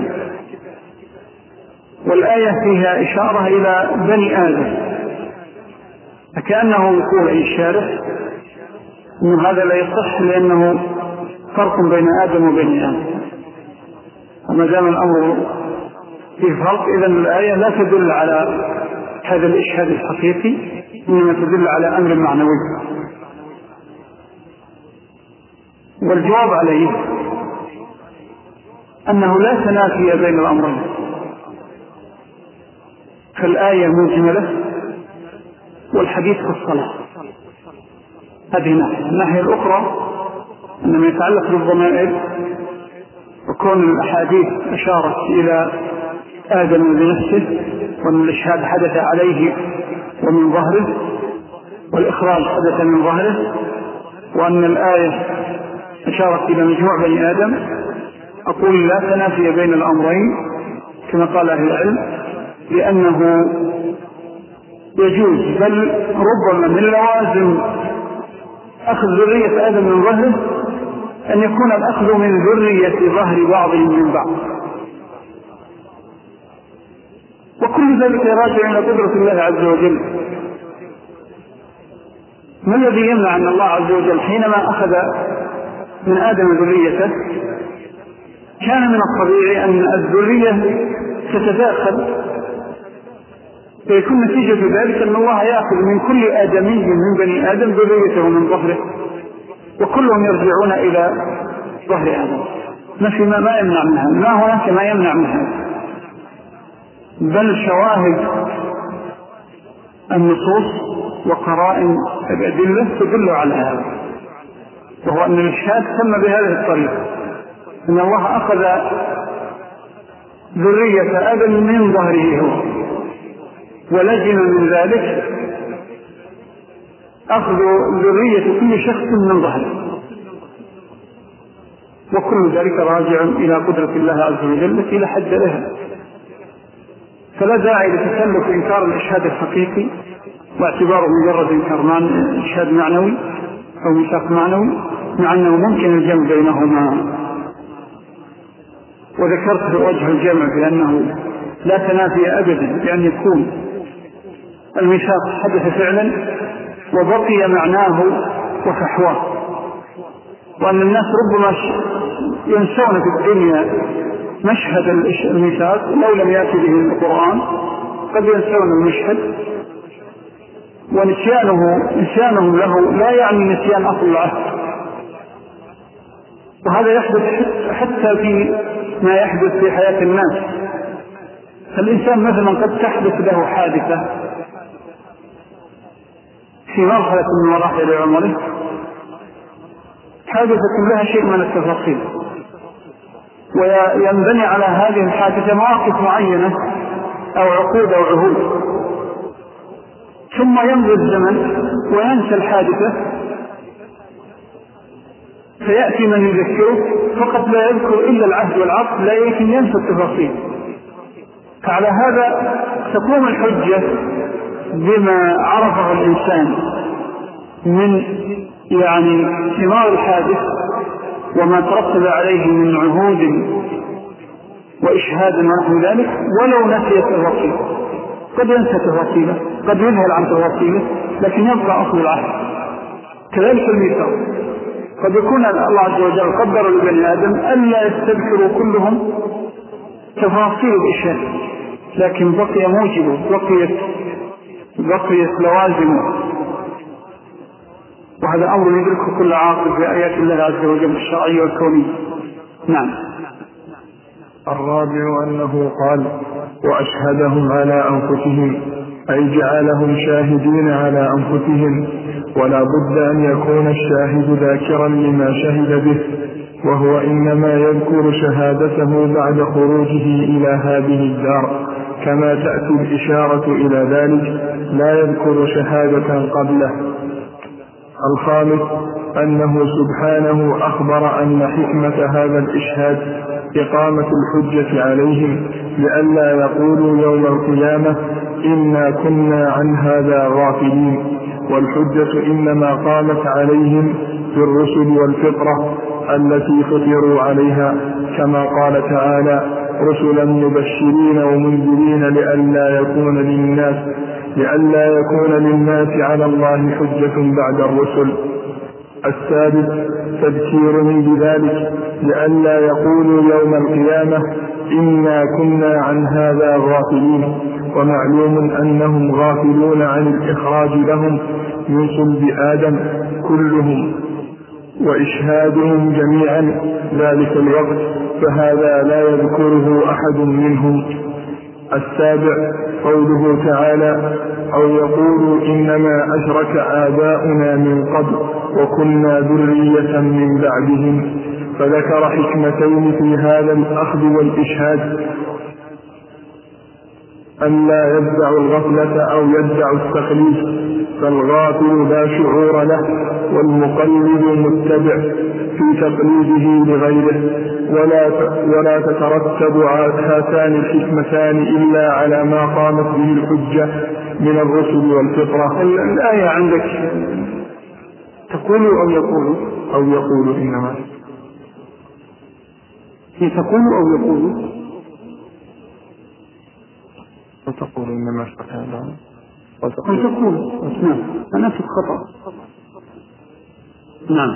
والآية فيها إشارة إلى بني آدم، فكأنه يقول أي الشارح أن هذا لا يصح لأنه فرق بين آدم وبني آدم، وما دام الأمر فيه فرق إذن الآية لا تدل على هذا الإشهاد الحقيقي، إنما تدل على أمر معنوي. والجواب عليه أنه لا تنافي بين الأمرين، فالآية مجملة والحديث في الصلاة. هذه ناحية. الناحية الأخرى أنما يتعلق بالضمائر، وكون الأحاديث أشارت إلى آدم بنفسه، وأن الإشهاد حدث عليه ومن ظهره، والإخراج حدث من ظهره، وأن الآية أشارت إلى مجموع بني آدم، أقول لا تنافي بين الأمرين كما قال أهل العلم، لأنه يجوز بل ربما من لوازم أخذ ذرية آدم من ظهره أن يكون الأخذ من ذرية ظهر بعضهم من بعض، وكل ذلك راجع إلى قدرة الله عز وجل. ما الذي يمنع أن الله عز وجل حينما أخذ من آدم ذريته كان من الطبيعي أن الذرية تتداخل، فيكون نتيجة ذلك أن الله يأخذ من كل آدمي من بني آدم ذريته من ظهره، وكلهم يرجعون إلى ظهر آدم. ما في ما, ما يمنع منها، ما هناك ما يمنع منها، بل شواهد النصوص وقرائن الأدلة تدل على هذا، وهو أن الإشهاد تم بهذه الطريقة، أن الله أخذ ذرية آدم من ظهره هو، ولزم من ذلك أخذ ذرية كل شخص من ظهره، وكل ذلك راجع إلى قدرة الله عز وجل التي لا حد لها. فلا داعي لتكلف إنكار الإشهاد الحقيقي واعتباره مجرد إنكار إشهاد معنوي أو ميثاق معنوي، مع أنه ممكن الجمع بينهما. وذكرت وجه الجمع بأنه لا تنافي أبدا، بأن يكون الميثاق حدث فعلا وبقي معناه وفحواه، وأن الناس ربما ينسون في الدنيا مشهد الميثاق لو لم يأتي به القرآن، قد ينسون المشهد، ونسيانه نسيانهم له لا يعني نسيان أصل العهد. وهذا يحدث حتى في ما يحدث في حياة الناس. فالإنسان مثلا قد تحدث له حادثة في مرحلة من مراحل عمره، حادثة لها شيء من التفاصيل، وينبني على هذه الحادثة مواقف معينة أو عقود أو عهود، ثم يمضي الزمن وينسى الحادثة، فيأتي من يذكره فقط لا يذكر إلا العهد والعقد، لكن ينسى التفاصيل. فعلى هذا تقوم الحجة بما عرفه الإنسان من يعني ثمار الحادث وما ترتب عليه من عهود وإشهاد ونحو ذلك، ولو نسي التفاصيل. قد ينسى تفاصيله، قد يذهل عن تفاصيله، لكن يبقى أصل العهد. كذلك الميثاق، قد يكون الله عز وجل قدر لبني آدم ألا يستذكروا كلهم تفاصيل الإشهاد، لكن بقي موجبه، بقيت بقيت لوازمه، وهذا أمر يدركه كل عاقل في آيات الله عز وجل الشرعية والكونية. نعم. الرابع أنه قال: وأشهدهم على أنفسهم، أي جعلهم شاهدين على أنفسهم، ولا بد أن يكون الشاهد ذاكرا لما شهد به، وهو إنما يذكر شهادته بعد خروجه إلى هذه الدار، كما تأتي الإشارة إلى ذلك، لا يذكر شهادة قبله. الخامس أنه سبحانه أخبر أن حكمة هذا الإشهاد إقامة الحجة عليهم، لئلا يقولوا يوم القيامة إنا كنا عن هذا غافلين. والحجة إنما قامت عليهم بالرسل والفطرة التي فطروا عليها، كما قال تعالى: رسلا مبشرين ومنذرين لئلا يكون للناس لئلا يكون للناس على الله حجة بعد الرسل. السادس تذكيرهم بذلك لئلا يقولوا يوم القيامة إنا كنا عن هذا غافلين. ومعلوم أنهم غافلون عن الإخراج لهم من صلب آدم كلهم، وإشهادهم جميعا ذلك الوقت، فهذا لا يذكره أحد منهم. السابع قوله تعالى: أو يقولوا إنما أشرك آباؤنا من قبل وكنا ذرية من بعدهم. فذكر حكمتين في هذا الأخذ والإشهاد: أن لا يدع الغفلة أو يدع التقليد، فالغافل لا شعور له، والمقلد متبع في تقليده لغيره، ولا ولا تترتب هاتان الحكمتان إلا على ما قامت به الحجة من الرسل والفطرة. الآية عندك تقول أو يقول أو يقول إنما هي تقول أو يقول وتقول إنما أشرك آباؤنا وتقول تقول نعم، أنا في الخطأ. نعم.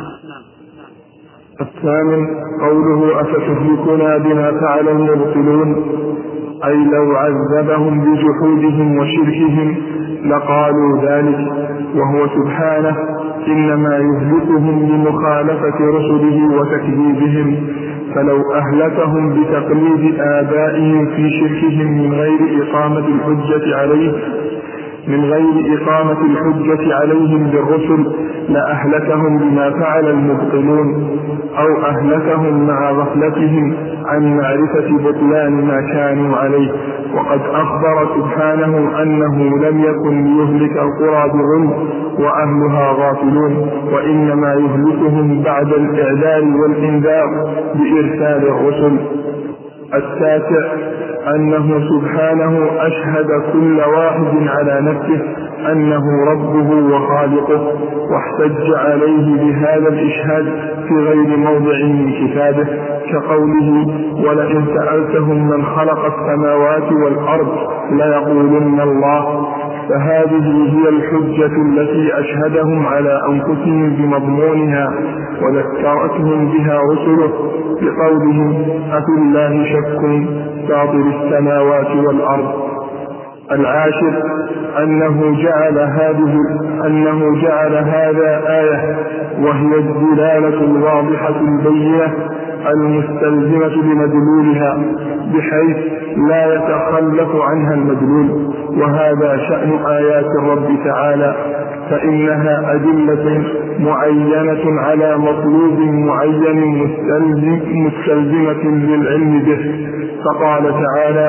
الثامن قوله: أفتهلكنا بما فعل المبطلون، أي لو عذبهم بجحودهم وشركهم لقالوا ذلك، وهو سبحانه إنما يهلكهم بمخالفة رسله وتكذيبهم. فلو أهلكهم بتقليد آبائهم في شركهم من غير إقامة الحجة عليه من غير إقامة الحجة عليهم بالرسل لأهلكهم بما فعل المبطلون، أو أهلكهم مع غفلتهم عن معرفة بطلان ما كانوا عليه. وقد أخبر سبحانه أنه لم يكن ليهلك القرى بظلم وأهلها غافلون، وإنما يهلكهم بعد الإعلان والإنذار بإرسال الرسل. التاسع أنه سبحانه أشهد كل واحد على نفسه أنه ربه وخالقه، واحتج عليه بهذا الإشهاد في غير موضع من كتابه، كقوله: ولئن سألتهم من خلق السماوات والأرض ليقولن الله. فهذه هي الحجة التي أشهدهم على أنفسهم بمضمونها، وذكرتهم بها رسله بقولهم: أفي الله شك فاطر السماوات والأرض. العاشر أنه جعل هذه أنه جعل هذا آية، وهي الدلالة الواضحة البينة المستلزمة لمدلولها، بحيث لا يتخلف عنها المدلول، وهذا شأن آيات الرب تعالى، فإنها أدلة معينة على مطلوب معين مستلزم مستلزمة للعلم به. فقال تعالى: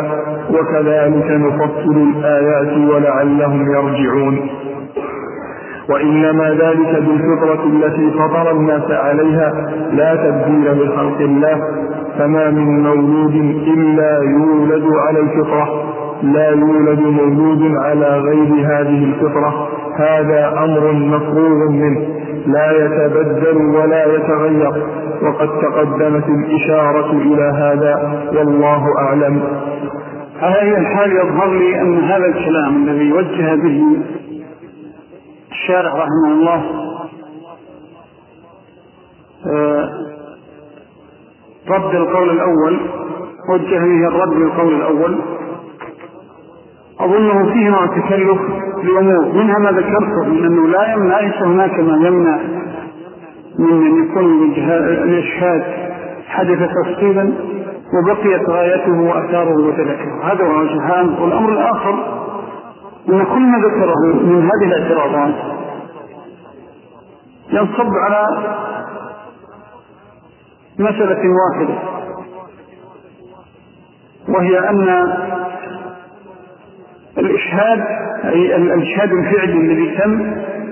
وكذلك نفصل الآيات ولعلهم يرجعون. وإنما ذلك بالفطرة التي فطر الناس عليها لا تبديل لخلق الله، فما من مولود إلا يولد على الفطرة، لا يولد مولود على غير هذه الفطرة، هذا أمر مفروغ منه لا يتبدل ولا يتغير، وقد تقدمت الإشارة إلى هذا والله أعلم. على أي الحال يظهر لي أن هذا الكلام الذي وجه به الشارح رحمه الله رد القول الأول، وجه به الرد للقول الأول، أظنه فيه مع تكلف لأمور، منها ما ذكرته من أنه لا يمنع، ليس هناك ما يمنع من أن يكون الإشهاد حدث تفصيلا وبقيت غايته وأثاره وتذكره، هذا هو وجهان. والأمر الآخر أن كل ما ذكره من هذه الاعتراضات ينصب على مسألة واحدة، وهي أن الإشهاد أي الإشهاد الفعلي الذي تم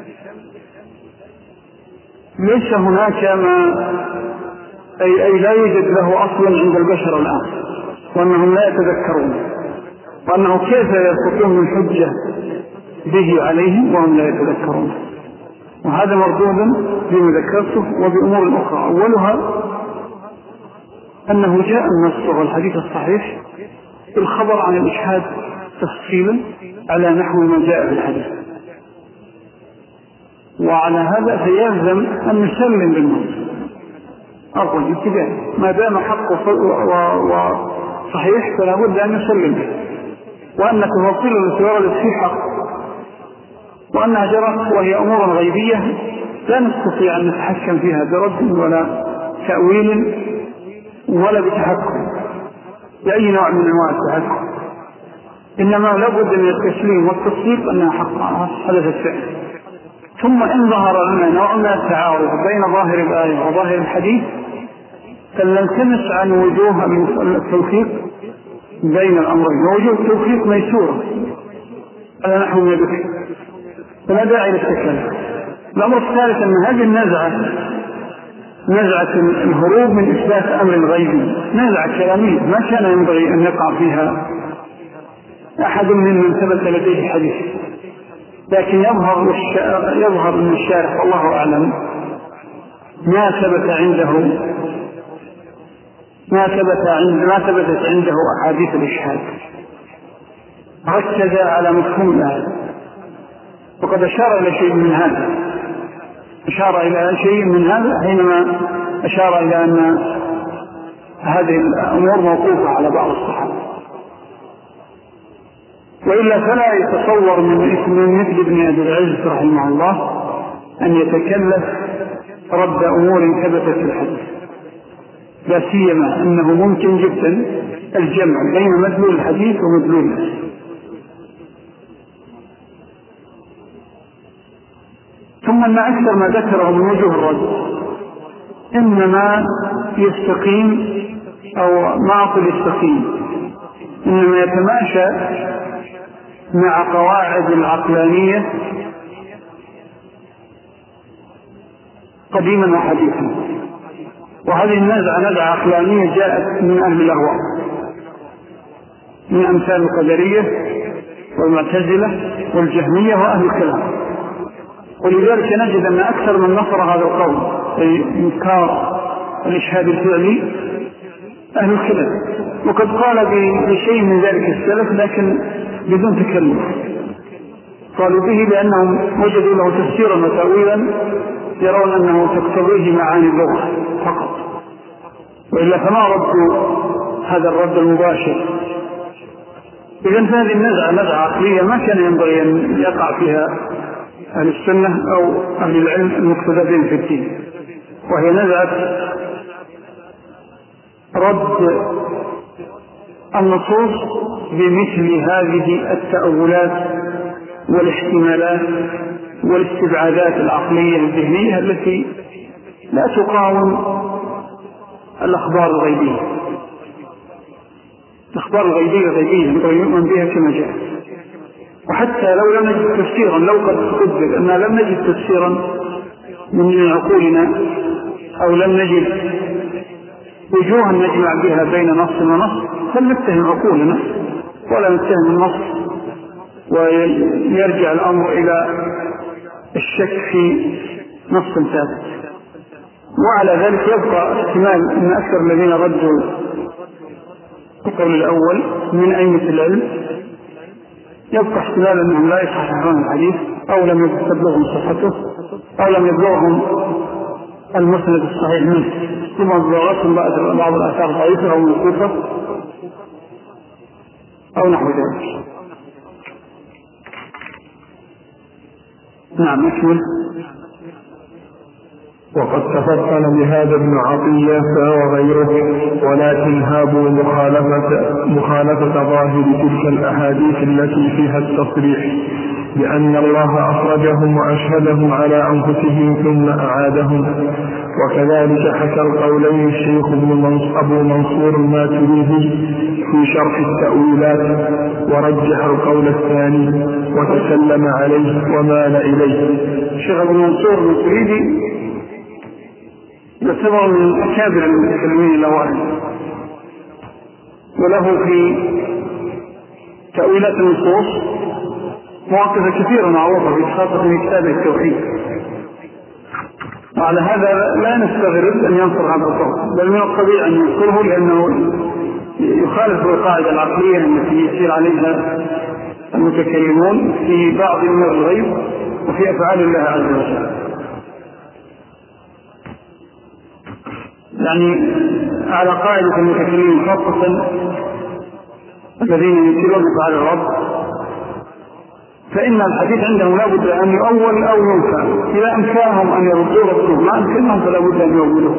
ليس هناك ما أي, أي لا يوجد له أصلا عند البشر الآن، وأنهم لا يتذكرون، وأنه كيف يستطيعون الحجة به عليهم وهم لا يتذكرون. وهذا مردود بما ذكرته وبأمور أخرى، أولها أنه جاء النص والحديث الصحيح الخبر عن الإشهاد تفصيلا على نحو ما جاء في الحديث، وعلى هذا فيلزم أن نسلم بالنص أرض ابتداء، ما دام حقه وصحيح فلا بد أن نسلم به، وأن تفاصيل التي وردت فيه حق، وأنها جرت وهي أمور غيبية لا نستطيع أن نتحكم فيها برد ولا تأويل ولا بتحكم بأي نوع من أنواع التحكم، إنما لابد من التسليم والتصديق أنها حق حدثت فعلا. ثم إن ظهر لنا نوع من التعارض بين ظاهر الآية وظاهر الحديث فلنلتمس عن وجوه التوفيق بين الأمرين، ووجوه التوفيق ميسورة على نحو ما ذكر، فلا داعي للتكلم. الأمر الثالث أن هذه النزعة نزعة الهروب من إثبات أمر غيبي نزعة كلامية ما كان ينبغي أن يقع فيها أحد ممن ثبت لديه حديث، لكن يظهر يظهر من الشارح والله أعلم ما ثبت عنده ما ثبت عند ما ثبتت عنده أحاديث الإشهاد، ركز على مفهوم الآية، وقد أشار إلى شيء من هذا أشار إلى شيء من هذا حينما أشار إلى أن هذه الأمور موقوفة على بعض الصحابة، وإلا فلا يتصور من اسم مثل ابن أبي العز رحمه الله أن يتكلف رد أمور ثبتت في الحديث، لا سيما أنه ممكن جدا الجمع بين مدلول الحديث ومدلول النص. ثم أن أكثر ما ذكره من وجوه الرد إنما يستقيم أو ما أقول يستقيم إنما يتماشى مع قواعد العقلانية قديما وحديثا، وهذه النزعة نزعة عقلانية جاءت من أهل الأهواء من أمثال القدرية والمعتزلة والجهمية وأهل الكلام، ولذلك نجد أن أكثر من نصر هذا القول أي إنكار الإشهاد الفعلي أهل الكلام، وقد قال بشيء من ذلك السلف لكن بدون تكلم، قالوا به لأنهم وجدوا له تفسيرا وتأويلا يرون أنه تقتضيه معاني اللغة فقط، وإلا فما ردوا هذا الرد المباشر. إذن هذه النزعة نزعة عقلية ما كان ينبغي أن يقع فيها أهل السنة أو أهل العلم المقتدرين في الدين، وهي نزعة رد النصوص بمثل هذه التأولات والاحتمالات والاستبعادات العقلية الذهنية التي لا تقاوم الأخبار الغيبية. الأخبار الغيبية غيبية يؤمن بها كما جاء. وحتى لو لم نجد تفسيرا، لو قد قدر أننا لم نجد تفسيرا من عقولنا أو لم نجد وجوها نجمع بها بين نص ونص، فلنتهم عقولنا ولا نتهم النص، ويرجع الأمر إلى الشك في نص ثابت. وعلى ذلك يبقى احتمال أن أكثر الذين ردوا القول الأول من أئمة العلم يبقى احتمال أنهم لا يصححون الحديث، أو لم يبلغهم صحته، أو لم يبلغهم المسند الصحيح منه، ثم بلغتهم بعض الآثار ضعيفة أو موقوفة أو نحو ذلك. نعم أكمل. وقد تفطن بهذا ابن عطية وغيره، ولكن هابوا مخالفة, مخالفة ظاهر تلك الأحاديث التي فيها التصريح بأن الله أخرجهم وأشهدهم على أنفسهم ثم أعادهم. وكذلك حكى القولين الشيخ أبو منصور الماتريدي في شرح التأويلات، ورجح القول الثاني وتكلم عليه ومال إليه. الشيخ أبو منصور الماتريدي يعتبر من أكابر المتكلمين الأوائل، وله في تأويلات النصوص مواقف كثيرة معروفة في خاصة في كتاب التوحيد. وعلى هذا لا نستغرب أن ينصر هذا القول، بل من الطبيعي أن ينصره، لأنه يخالف القاعدة العقلية التي يسير عليها المتكلمون في بعض أمور الغيب وفي أفعال الله عز وجل. يعني على قاعدة المتكلمين خاصة الذين يسيرون بفعل الرب، فإن الحديث عندهم لا بد أن يؤول أو ينفع. إذا أمكانهم أن يردوا ردوه، ما أمكنهم فلا بد أن يؤولوه.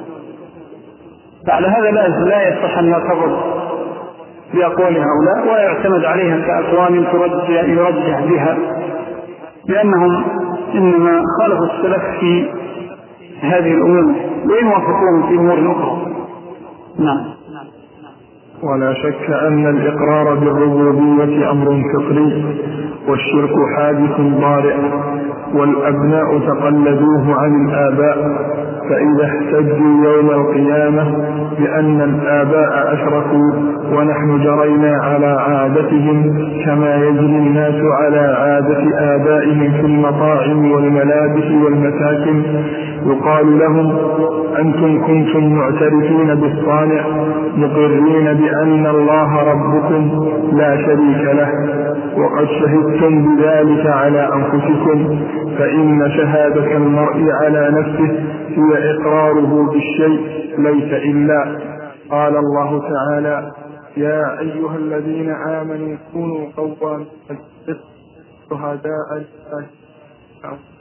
فعلى هذا لا يصح أن يعتبر بأقوال هؤلاء ويعتمد عليها كأقوال يرجح بها، لأنهم إنما خالفوا السلف في هذه الأمور وإن وافقوهم في أمور أخرى. نعم. ولا شك أن الإقرار بالربوبية أمر فطري، والشرك حادث ضارع، والأبناء تقلدوه عن الآباء، فإذا احتجوا يوم القيامة بأن الآباء أشركوا ونحن جرينا على عادتهم كما يجري الناس على عادة آبائهم في المطاعم والملابس والمساكن، يقال لهم: أنتم كنتم معترفين بالصانع مقرين بأن الله ربكم لا شريك له، وقد شهدتم بذلك على أنفسكم، فإن شهادة المرء على نفسه هي إقراره بالشيء ليس إلا. قال الله تعالى: يا أيها الذين آمنوا كونوا قوامين بالقسط شهداء لله.